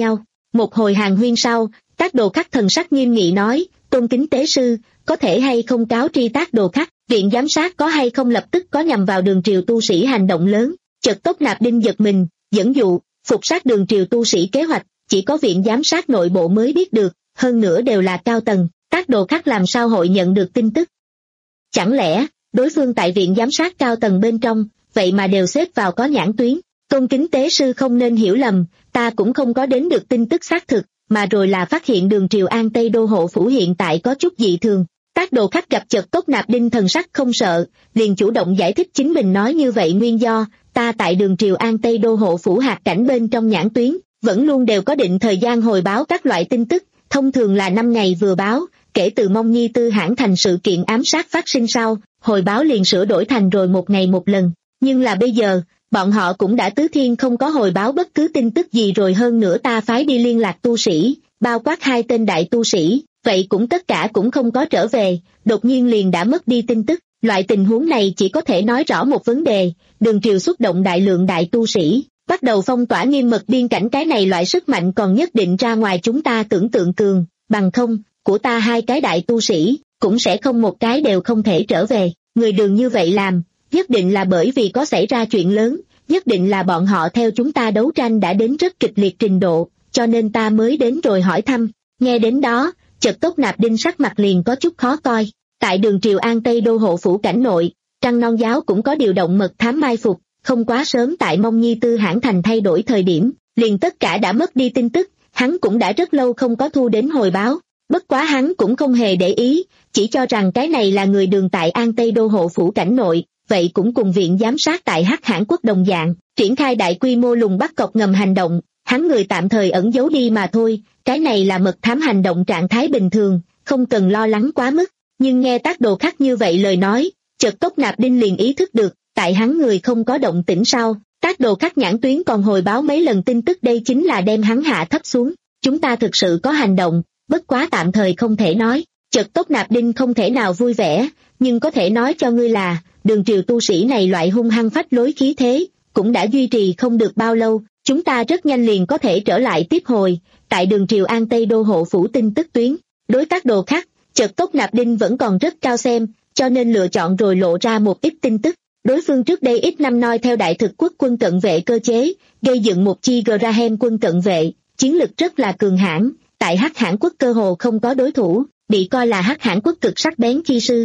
Một hồi hàn huyên sau, Tác Đồ Khắc thần sắc nghiêm nghị nói, tôn kính tế sư, có thể hay không cáo tri Tác Đồ Khắc, viện giám sát có hay không lập tức có nhằm vào Đường Triều tu sĩ hành động lớn. Chợt Tốc Nạp Đinh giật mình, dẫn dụ, phục sát Đường Triều tu sĩ kế hoạch, chỉ có viện giám sát nội bộ mới biết được, hơn nữa đều là cao tầng, Tác Đồ Khắc làm sao hội nhận được tin tức. Chẳng lẽ, đối phương tại viện giám sát cao tầng bên trong, vậy mà đều xếp vào có nhãn tuyến. Tôn kính tế sư không nên hiểu lầm, ta cũng không có đến được tin tức xác thực, mà rồi là phát hiện Đường Triều An Tây Đô hộ phủ hiện tại có chút dị thường. Tác Đồ Khắc gặp chợt Tốc Nạp Đinh thần sắc không sợ, liền chủ động giải thích chính mình nói như vậy nguyên do, ta tại Đường Triều An Tây Đô hộ phủ hạt cảnh bên trong nhãn tuyến, vẫn luôn đều có định thời gian hồi báo các loại tin tức, thông thường là năm ngày vừa báo, kể từ Mông Nhi Tư Hãn Thành sự kiện ám sát phát sinh sau, hồi báo liền sửa đổi thành rồi một ngày một lần, nhưng là bây giờ, bọn họ cũng đã tứ thiên không có hồi báo bất cứ tin tức gì rồi, hơn nữa ta phái đi liên lạc tu sĩ, bao quát hai tên đại tu sĩ, vậy cũng tất cả cũng không có trở về, đột nhiên liền đã mất đi tin tức. Loại tình huống này chỉ có thể nói rõ một vấn đề, Đường Triều xuất động đại lượng đại tu sĩ, bắt đầu phong tỏa nghiêm mật biên cảnh, cái này loại sức mạnh còn nhất định ra ngoài chúng ta tưởng tượng cường, bằng không, của ta hai cái đại tu sĩ, cũng sẽ không một cái đều không thể trở về. Người Đường như vậy làm, nhất định là bởi vì có xảy ra chuyện lớn, nhất định là bọn họ theo chúng ta đấu tranh đã đến rất kịch liệt trình độ, cho nên ta mới đến rồi hỏi thăm. Nghe đến đó, chợt Tốc Nạp Đinh sắc mặt liền có chút khó coi. Tại Đường Triều An Tây Đô hộ phủ cảnh nội, Trăng Non giáo cũng có điều động mật thám mai phục, không quá sớm tại Mông Nhi Tư Hãn Thành thay đổi thời điểm, liền tất cả đã mất đi tin tức, hắn cũng đã rất lâu không có thu đến hồi báo, bất quá hắn cũng không hề để ý, chỉ cho rằng cái này là người Đường tại An Tây Đô hộ phủ cảnh nội, vậy cũng cùng viện giám sát tại Hắc Hãn quốc đồng dạng, triển khai đại quy mô lùng bắt cọc ngầm hành động, hắn người tạm thời ẩn giấu đi mà thôi, cái này là mật thám hành động trạng thái bình thường, không cần lo lắng quá mức. Nhưng nghe Tác Đồ Khắc như vậy lời nói, chợt Tốc Nạp Đinh liền ý thức được, tại hắn người không có động tĩnh sau, Tác Đồ Khắc nhãn tuyến còn hồi báo mấy lần tin tức, đây chính là đem hắn hạ thấp xuống. Chúng ta thực sự có hành động, bất quá tạm thời không thể nói. Chợt Tốc Nạp Đinh không thể nào vui vẻ, nhưng có thể nói cho ngươi là, Đường Triều tu sĩ này loại hung hăng phách lối khí thế, cũng đã duy trì không được bao lâu, chúng ta rất nhanh liền có thể trở lại tiếp hồi, tại Đường Triều An Tây Đô hộ phủ tin tức tuyến. Đối Tác Đồ Khắc, chợt Tốc Nạp Đinh vẫn còn rất cao xem, cho nên lựa chọn rồi lộ ra một ít tin tức. Đối phương trước đây ít năm noi theo đại thực quốc quân cận vệ cơ chế, gây dựng một chi Graham quân cận vệ, chiến lực rất là cường hãn, tại Hắc Hãn quốc cơ hồ không có đối thủ, bị coi là Hắc Hãn quốc cực sắc bén chi sư.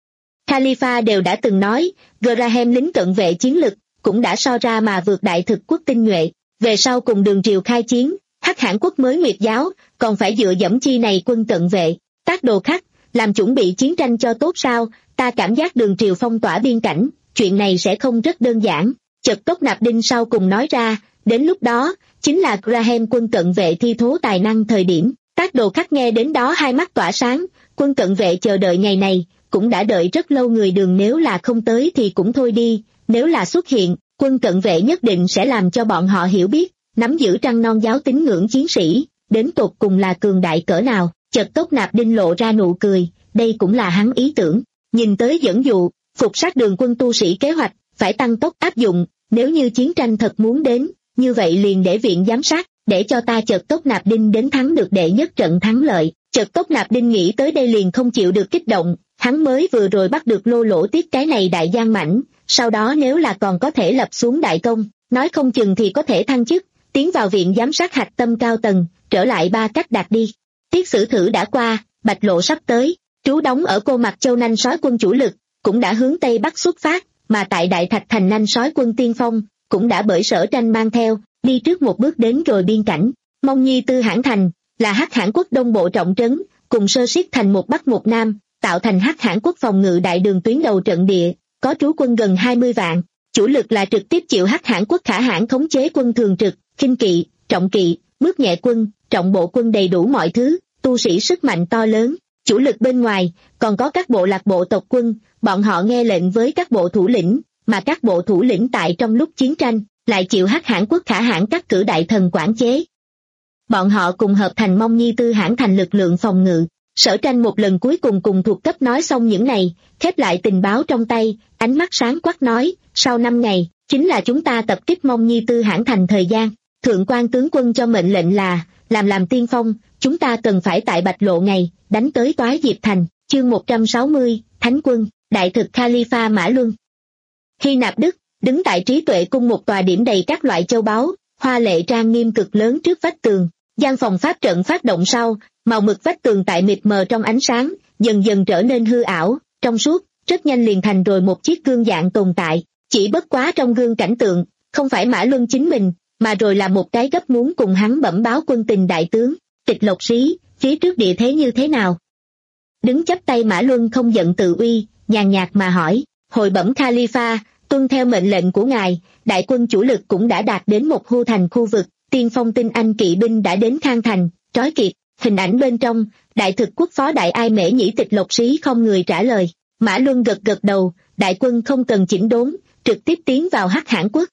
Khalifa đều đã từng nói, Graham lính cận vệ chiến lực, cũng đã so ra mà vượt đại thực quốc tinh nhuệ, về sau cùng Đường Triều khai chiến, Hắc Hãn quốc mới Nguyệt giáo, còn phải dựa dẫm chi này quân cận vệ. Tác Đồ Khắc, làm chuẩn bị chiến tranh cho tốt sao, ta cảm giác Đường Triều phong tỏa biên cảnh, chuyện này sẽ không rất đơn giản. Chợt Tốc Nạp Đinh sau cùng nói ra, đến lúc đó, chính là Graham quân cận vệ thi thố tài năng thời điểm. Tác Đồ Khắc nghe đến đó hai mắt tỏa sáng, quân cận vệ chờ đợi ngày này, cũng đã đợi rất lâu, người Đường nếu là không tới thì cũng thôi đi, nếu là xuất hiện, quân cận vệ nhất định sẽ làm cho bọn họ hiểu biết, nắm giữ Trăng Non giáo tín ngưỡng chiến sĩ, đến tột cùng là cường đại cỡ nào. Chợt Tốc Nạp Đinh lộ ra nụ cười, đây cũng là hắn ý tưởng, nhìn tới dẫn dụ, phục sát Đường quân tu sĩ kế hoạch, phải tăng tốc áp dụng, nếu như chiến tranh thật muốn đến, như vậy liền để viện giám sát, để cho ta. Chợt Tốc Nạp Đinh đến thắng được đệ nhất trận thắng lợi. Chợt Tốc Nạp Đinh nghĩ tới đây liền không chịu được kích động, hắn mới vừa rồi bắt được Lô Lỗ Tiết cái này đại gian mãnh, sau đó nếu là còn có thể lập xuống đại công, nói không chừng thì có thể thăng chức, tiến vào viện giám sát hạch tâm cao tầng, trở lại Ba Cách Đạt đi. Tiết sử thử đã qua, Bạch Lộ sắp tới, trú đóng ở Cô Mặc Châu nanh sói quân chủ lực, cũng đã hướng Tây Bắc xuất phát, mà tại Đại Thạch Thành nanh sói quân tiên phong, cũng đã bởi Sở Tranh mang theo, đi trước một bước đến rồi biên cảnh. Mông Nhi Tư Hãn Thành, là Hắc Hãn quốc đông bộ trọng trấn, cùng Sơ Siết Thành một Bắc một Nam, tạo thành Hắc Hãn quốc phòng ngự đại đường tuyến đầu trận địa, có trú quân gần hai mươi vạn, chủ lực là trực tiếp chịu Hắc Hãn quốc Khả Hãn khống chế quân thường trực, khinh kỵ, trọng kỵ, bước nhẹ quân, trọng bộ quân, đầy đủ mọi thứ, tu sĩ sức mạnh to lớn. Chủ lực bên ngoài, còn có các bộ lạc bộ tộc quân, bọn họ nghe lệnh với các bộ thủ lĩnh, mà các bộ thủ lĩnh tại trong lúc chiến tranh, lại chịu Hắc Hãn quốc Khả Hãn các cử đại thần quản chế. Bọn họ cùng hợp thành Mông Nhi Tư Hãn Thành lực lượng phòng ngự. Sở Tranh một lần cuối cùng cùng thuộc cấp nói xong những này, khép lại tình báo trong tay, ánh mắt sáng quắc nói, sau năm ngày, chính là chúng ta tập kích Mông Nhi Tư Hãn Thành thời gian. Thượng quan tướng quân cho mệnh lệnh là, làm làm tiên phong, chúng ta cần phải tại Bạch Lộ ngày, đánh tới Toái Diệp Thành. Chương một trăm sáu mươi, Thánh quân, đại thực Khalifa Mã Luân. Hy Nạp Đức, đứng tại Trí Tuệ cung một tòa điểm đầy các loại châu báu, hoa lệ trang nghiêm cực lớn trước vách tường. Gian phòng pháp trận phát động sau, màu mực vách tường tại mịt mờ trong ánh sáng, dần dần trở nên hư ảo, trong suốt, rất nhanh liền thành rồi một chiếc gương dạng tồn tại. Chỉ bất quá trong gương cảnh tượng, không phải Mã Luân chính mình, mà rồi là một cái gấp muốn cùng hắn bẩm báo quân tình đại tướng. Tịch Lộc Sĩ, phía trước địa thế như thế nào? Đứng chắp tay Mã Luân không giận tự uy, nhàn nhạt mà hỏi. Hồi bẩm Khalifa, tuân theo mệnh lệnh của ngài, đại quân chủ lực cũng đã đạt đến một hưu thành khu vực, tiên phong tinh anh kỵ binh đã đến Khang Thành, trói kiệt. Hình ảnh bên trong, đại thực quốc phó đại ai mễ nhĩ Tịch Lộc Sĩ không người trả lời. Mã Luân gật gật đầu, đại quân không cần chỉnh đốn, trực tiếp tiến vào Hắc Hãn quốc.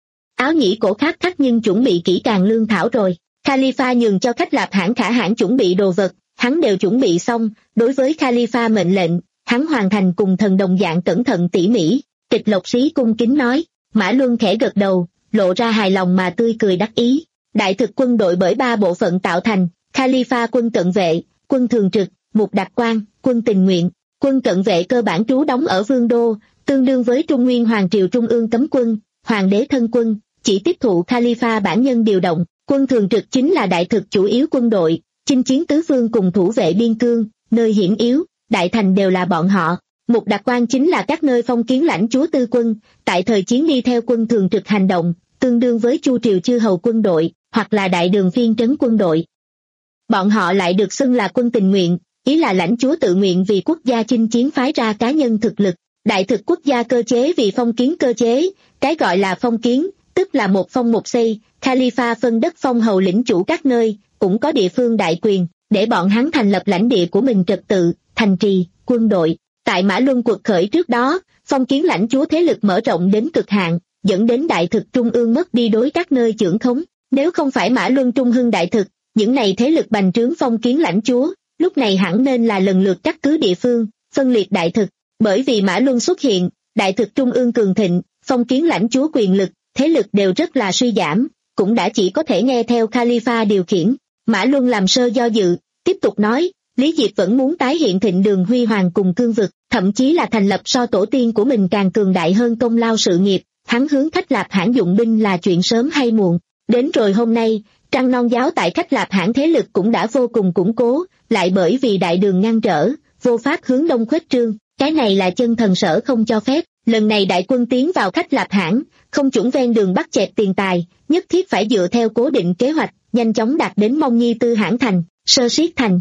Áo nhĩ cổ khắc khắc nhưng chuẩn bị kỹ càng lương thảo rồi. Khalifa nhường cho khách Lạp Hãn Khả Hãn chuẩn bị đồ vật, hắn đều chuẩn bị xong. Đối với Khalifa mệnh lệnh, hắn hoàn thành cùng thần đồng dạng cẩn thận tỉ mỉ. Tịch Lộc Sĩ cung kính nói. Mã Luân khẽ gật đầu, lộ ra hài lòng mà tươi cười đắc ý. Đại thực quân đội bởi ba bộ phận tạo thành: Khalifa quân cận vệ, quân thường trực, mục đặc quan, quân tình nguyện. Quân cận vệ cơ bản trú đóng ở Vương Đô, tương đương với Trung Nguyên Hoàng triều Trung ương cấm quân, Hoàng đế thân quân, chỉ tiếp thụ Khalifa bản nhân điều động. Quân thường trực chính là đại thực chủ yếu quân đội, chinh chiến tứ phương cùng thủ vệ biên cương, nơi hiểm yếu, đại thành đều là bọn họ. Mục đặc quan chính là các nơi phong kiến lãnh chúa tư quân, tại thời chiến đi theo quân thường trực hành động, tương đương với Chu triều chư hầu quân đội, hoặc là đại đường phiên trấn quân đội. Bọn họ lại được xưng là quân tình nguyện, ý là lãnh chúa tự nguyện vì quốc gia chinh chiến phái ra cá nhân thực lực. Đại thực quốc gia cơ chế vì phong kiến cơ chế, cái gọi là phong kiến, tức là một phong một xây. Khalifa phân đất phong hầu lĩnh chủ các nơi, cũng có địa phương đại quyền, để bọn hắn thành lập lãnh địa của mình trật tự, thành trì, quân đội. Tại Mã Luân quật khởi trước đó, phong kiến lãnh chúa thế lực mở rộng đến cực hạn, dẫn đến đại thực trung ương mất đi đối các nơi chưởng khống. Nếu không phải Mã Luân trung hưng đại thực, những này thế lực bành trướng phong kiến lãnh chúa, lúc này hẳn nên là lần lượt cắt cứ địa phương, phân liệt đại thực. Bởi vì Mã Luân xuất hiện, đại thực trung ương cường thịnh, phong kiến lãnh chúa quyền lực, thế lực đều rất là suy giảm, cũng đã chỉ có thể nghe theo Khalifa điều khiển. Mã Luân làm sơ do dự, tiếp tục nói, Lý Diệp vẫn muốn tái hiện thịnh đường huy hoàng cùng cương vực, thậm chí là thành lập so tổ tiên của mình càng cường đại hơn công lao sự nghiệp. Hắn hướng Khách Lạp Hãn dụng binh là chuyện sớm hay muộn. Đến rồi hôm nay, Trăng Non giáo tại Khách Lạp Hãn thế lực cũng đã vô cùng củng cố, lại bởi vì đại đường ngăn trở, vô pháp hướng đông khuếch trương. Cái này là chân thần sở không cho phép. Lần này đại quân tiến vào Khách Lạp Hãn, không chuẩn ven đường bắt chẹt tiền tài, nhất thiết phải dựa theo cố định kế hoạch, nhanh chóng đạt đến Mông Nhi Tư Hãn thành, Sơ Siết thành.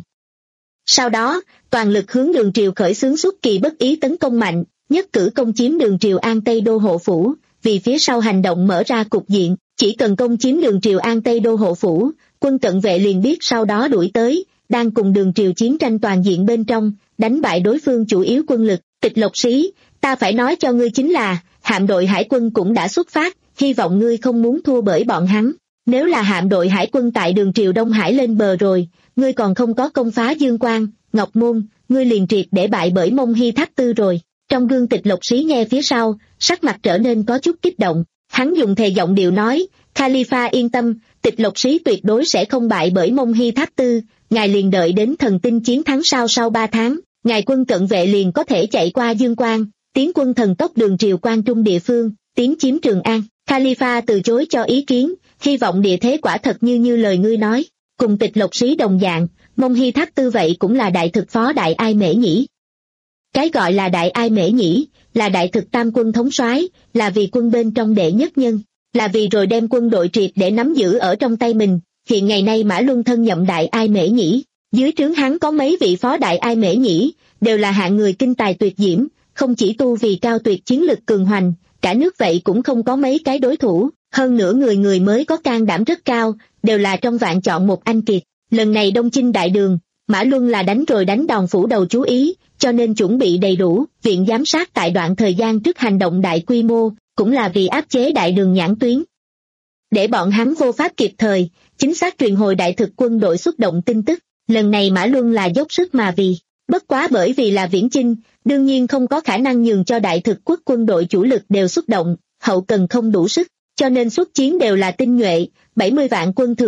Sau đó, toàn lực hướng đường triều khởi xướng xuất kỳ bất ý tấn công mạnh, nhất cử công chiếm đường triều An Tây Đô hộ phủ, vì phía sau hành động mở ra cục diện, chỉ cần công chiếm đường triều An Tây Đô hộ phủ, quân cận vệ liền biết sau đó đuổi tới, đang cùng đường triều chiến tranh toàn diện bên trong, đánh bại đối phương chủ yếu quân lực. Tịch Lộc Sĩ, ta phải nói cho ngươi chính là, hạm đội hải quân cũng đã xuất phát, hy vọng ngươi không muốn thua bởi bọn hắn. Nếu là hạm đội hải quân tại đường triều Đông Hải lên bờ rồi, ngươi còn không có công phá Dương Quang, Ngọc Môn, ngươi liền triệt để bại bởi Mông Hy Thác Tư rồi. Trong gương Tịch Lộc Sĩ nghe phía sau, sắc mặt trở nên có chút kích động, hắn dùng thề giọng điệu nói, Khalifa yên tâm, Tịch Lộc Sĩ tuyệt đối sẽ không bại bởi Mông Hy Thác Tư, ngài liền đợi đến thần tinh chiến thắng sau sau ba tháng, ngài quân cận vệ liền có thể chạy qua Dương Quang, tiến quân thần tốc đường triều Quan Trung địa phương, tiến chiếm Trường An. Khalifa từ chối cho ý kiến, hy vọng địa thế quả thật như như lời ngươi nói. Cùng Tịch Lộc Sĩ đồng dạng, Mông Hy Thác Tư vậy cũng là đại thực phó đại ai mễ nhĩ. Cái gọi là đại ai mễ nhĩ, là đại thực tam quân thống soái, là vì quân bên trong đệ nhất nhân, là vì rồi đem quân đội triệt để nắm giữ ở trong tay mình. Hiện ngày nay Mã Luân thân nhậm đại ai mễ nhĩ, dưới trướng hắn có mấy vị phó đại ai mễ nhĩ, đều là hạng người kinh tài tuyệt diễm, không chỉ tu vì cao tuyệt chiến lực cường hoành, cả nước vậy cũng không có mấy cái đối thủ, hơn nữa người người mới có can đảm rất cao, đều là trong vạn chọn một anh kiệt. Lần này đông chinh đại đường, Mã Luân là đánh rồi đánh đòn phủ đầu chú ý, cho nên chuẩn bị đầy đủ, viện giám sát tại đoạn thời gian trước hành động đại quy mô, cũng là vì áp chế đại đường nhãn tuyến. Để bọn hắn vô pháp kịp thời, chính xác truyền hồi đại thực quân đội xuất động tin tức, lần này Mã Luân là dốc sức mà vì, bất quá bởi vì là viễn chinh, đương nhiên không có khả năng nhường cho đại thực quốc quân đội chủ lực đều xuất động, hậu cần không đủ sức, cho nên xuất chiến đều là tinh nhuệ, bảy mươi vạn quân thường trực,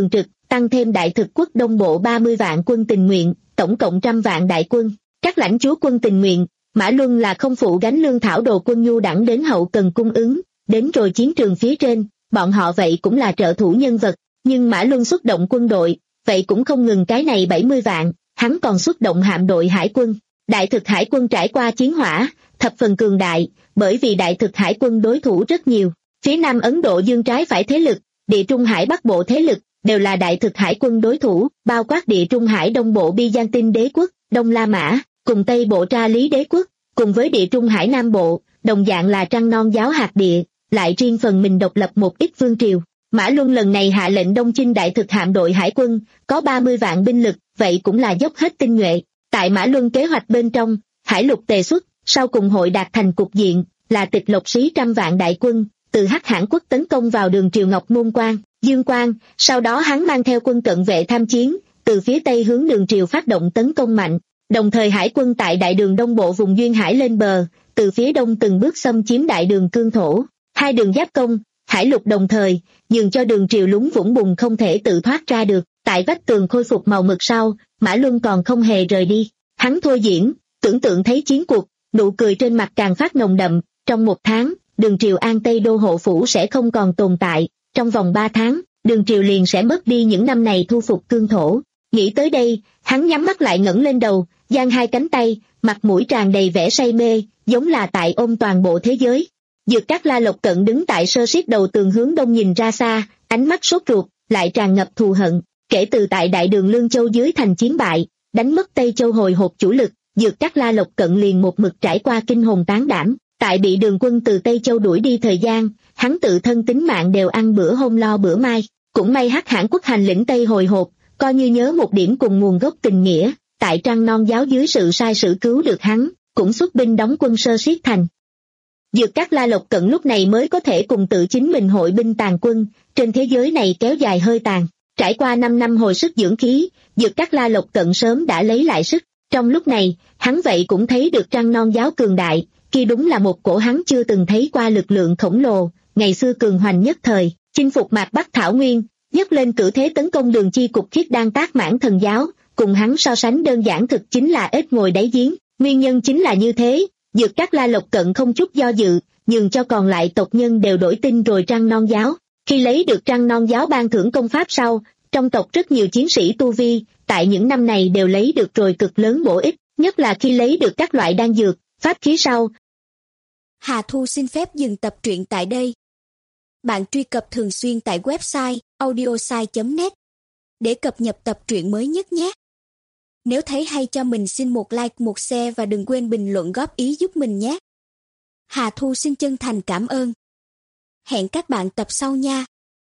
tăng thêm đại thực quốc đông bộ ba mươi vạn quân tình nguyện, tổng cộng trăm vạn đại quân. Các lãnh chúa quân tình nguyện, Mã Luân là không phụ gánh lương thảo đồ quân nhu đẳng đến hậu cần cung ứng, đến rồi chiến trường phía trên, bọn họ vậy cũng là trợ thủ nhân vật, nhưng Mã Luân xuất động quân đội, vậy cũng không ngừng cái này bảy mươi vạn, hắn còn xuất động hạm đội hải quân. Đại thực hải quân trải qua chiến hỏa, thập phần cường đại, bởi vì đại thực hải quân đối thủ rất nhiều. Phía Nam Ấn Độ Dương trái phải thế lực, địa Trung Hải Bắc Bộ thế lực, đều là đại thực hải quân đối thủ, bao quát địa Trung Hải Đông Bộ Byzantine đế quốc, Đông La Mã, cùng Tây Bộ Tra Lý đế quốc, cùng với địa Trung Hải Nam Bộ, đồng dạng là Trăng Non giáo hạt địa, lại riêng phần mình độc lập một ít vương triều. Mã Luân lần này hạ lệnh đông chinh đại thực hạm đội hải quân, có ba mươi vạn binh lực, vậy cũng là dốc hết tinh nhuệ. Tại Mã Luân kế hoạch bên trong, hải lục tề xuất, sau cùng hội đạt thành cục diện, là tịch lộc sĩ trăm vạn đại quân, từ Hắc Hãn quốc tấn công vào đường triều Ngọc Môn Quan, Dương Quan, sau đó hắn mang theo quân cận vệ tham chiến, từ phía tây hướng đường triều phát động tấn công mạnh, đồng thời hải quân tại đại đường đông bộ vùng duyên hải lên bờ, từ phía đông từng bước xâm chiếm đại đường cương thổ, hai đường giáp công, hải lục đồng thời, nhường cho đường triều lúng vũng bùn không thể tự thoát ra được. Tại vách tường khôi phục màu mực sau, Mã Luân còn không hề rời đi, hắn thôi diễn, tưởng tượng thấy chiến cuộc, nụ cười trên mặt càng phát nồng đậm. Trong một tháng, đường triều An Tây Đô hộ phủ sẽ không còn tồn tại, trong vòng ba tháng, đường triều liền sẽ mất đi những năm này thu phục cương thổ. Nghĩ tới đây, hắn nhắm mắt lại ngẩng lên đầu, giang hai cánh tay, mặt mũi tràn đầy vẻ say mê, giống là tại ôm toàn bộ thế giới. Dược Cát La Lộc Cận đứng tại sơ siết đầu tường hướng đông nhìn ra xa, ánh mắt sốt ruột, lại tràn ngập thù hận. Kể từ tại đại đường Lương Châu dưới thành chiến bại, đánh mất Tây Châu hồi hộp chủ lực, Dược Cát La Lộc Cận liền một mực trải qua kinh hồn tán đảm. Tại bị đường quân từ Tây Châu đuổi đi thời gian, hắn tự thân tính mạng đều ăn bữa hôm lo bữa mai. Cũng may Hắc Hãn quốc hành lĩnh Tây hồi hộp, coi như nhớ một điểm cùng nguồn gốc tình nghĩa, tại Trăng Non giáo dưới sự sai sử cứu được hắn, cũng xuất binh đóng quân sơ siết thành. Dược Cát La Lộc Cận lúc này mới có thể cùng tự chính mình hội binh tàn quân, trên thế giới này kéo dài hơi tàn. Trải qua năm năm hồi sức dưỡng khí, Dược Cát La Lộc Cận sớm đã lấy lại sức. Trong lúc này, hắn vậy cũng thấy được Trăng Non giáo cường đại, kia đúng là một cổ hắn chưa từng thấy qua lực lượng khổng lồ, ngày xưa cường hoành nhất thời, chinh phục Mạc Bắc Thảo Nguyên, nhấc lên cử thế tấn công Đường Chi Cục Khiết Đan Tác Mãn Thần giáo, cùng hắn so sánh đơn giản thực chính là ếch ngồi đáy giếng. Nguyên nhân chính là như thế, Dược Cát La Lộc Cận không chút do dự, nhường cho còn lại tộc nhân đều đổi tin rồi Trăng Non giáo. Khi lấy được Trăng Non giáo ban thưởng công pháp sau, trong tộc rất nhiều chiến sĩ tu vi, tại những năm này đều lấy được rồi cực lớn bổ ích, nhất là khi lấy được các loại đan dược, pháp khí sau. Hà Thu xin phép dừng tập truyện tại đây. Bạn truy cập thường xuyên tại website audiosai chấm net để cập nhật tập truyện mới nhất nhé. Nếu thấy hay cho mình xin một like, một share và đừng quên bình luận góp ý giúp mình nhé. Hà Thu xin chân thành cảm ơn. Hẹn các bạn tập sau nha.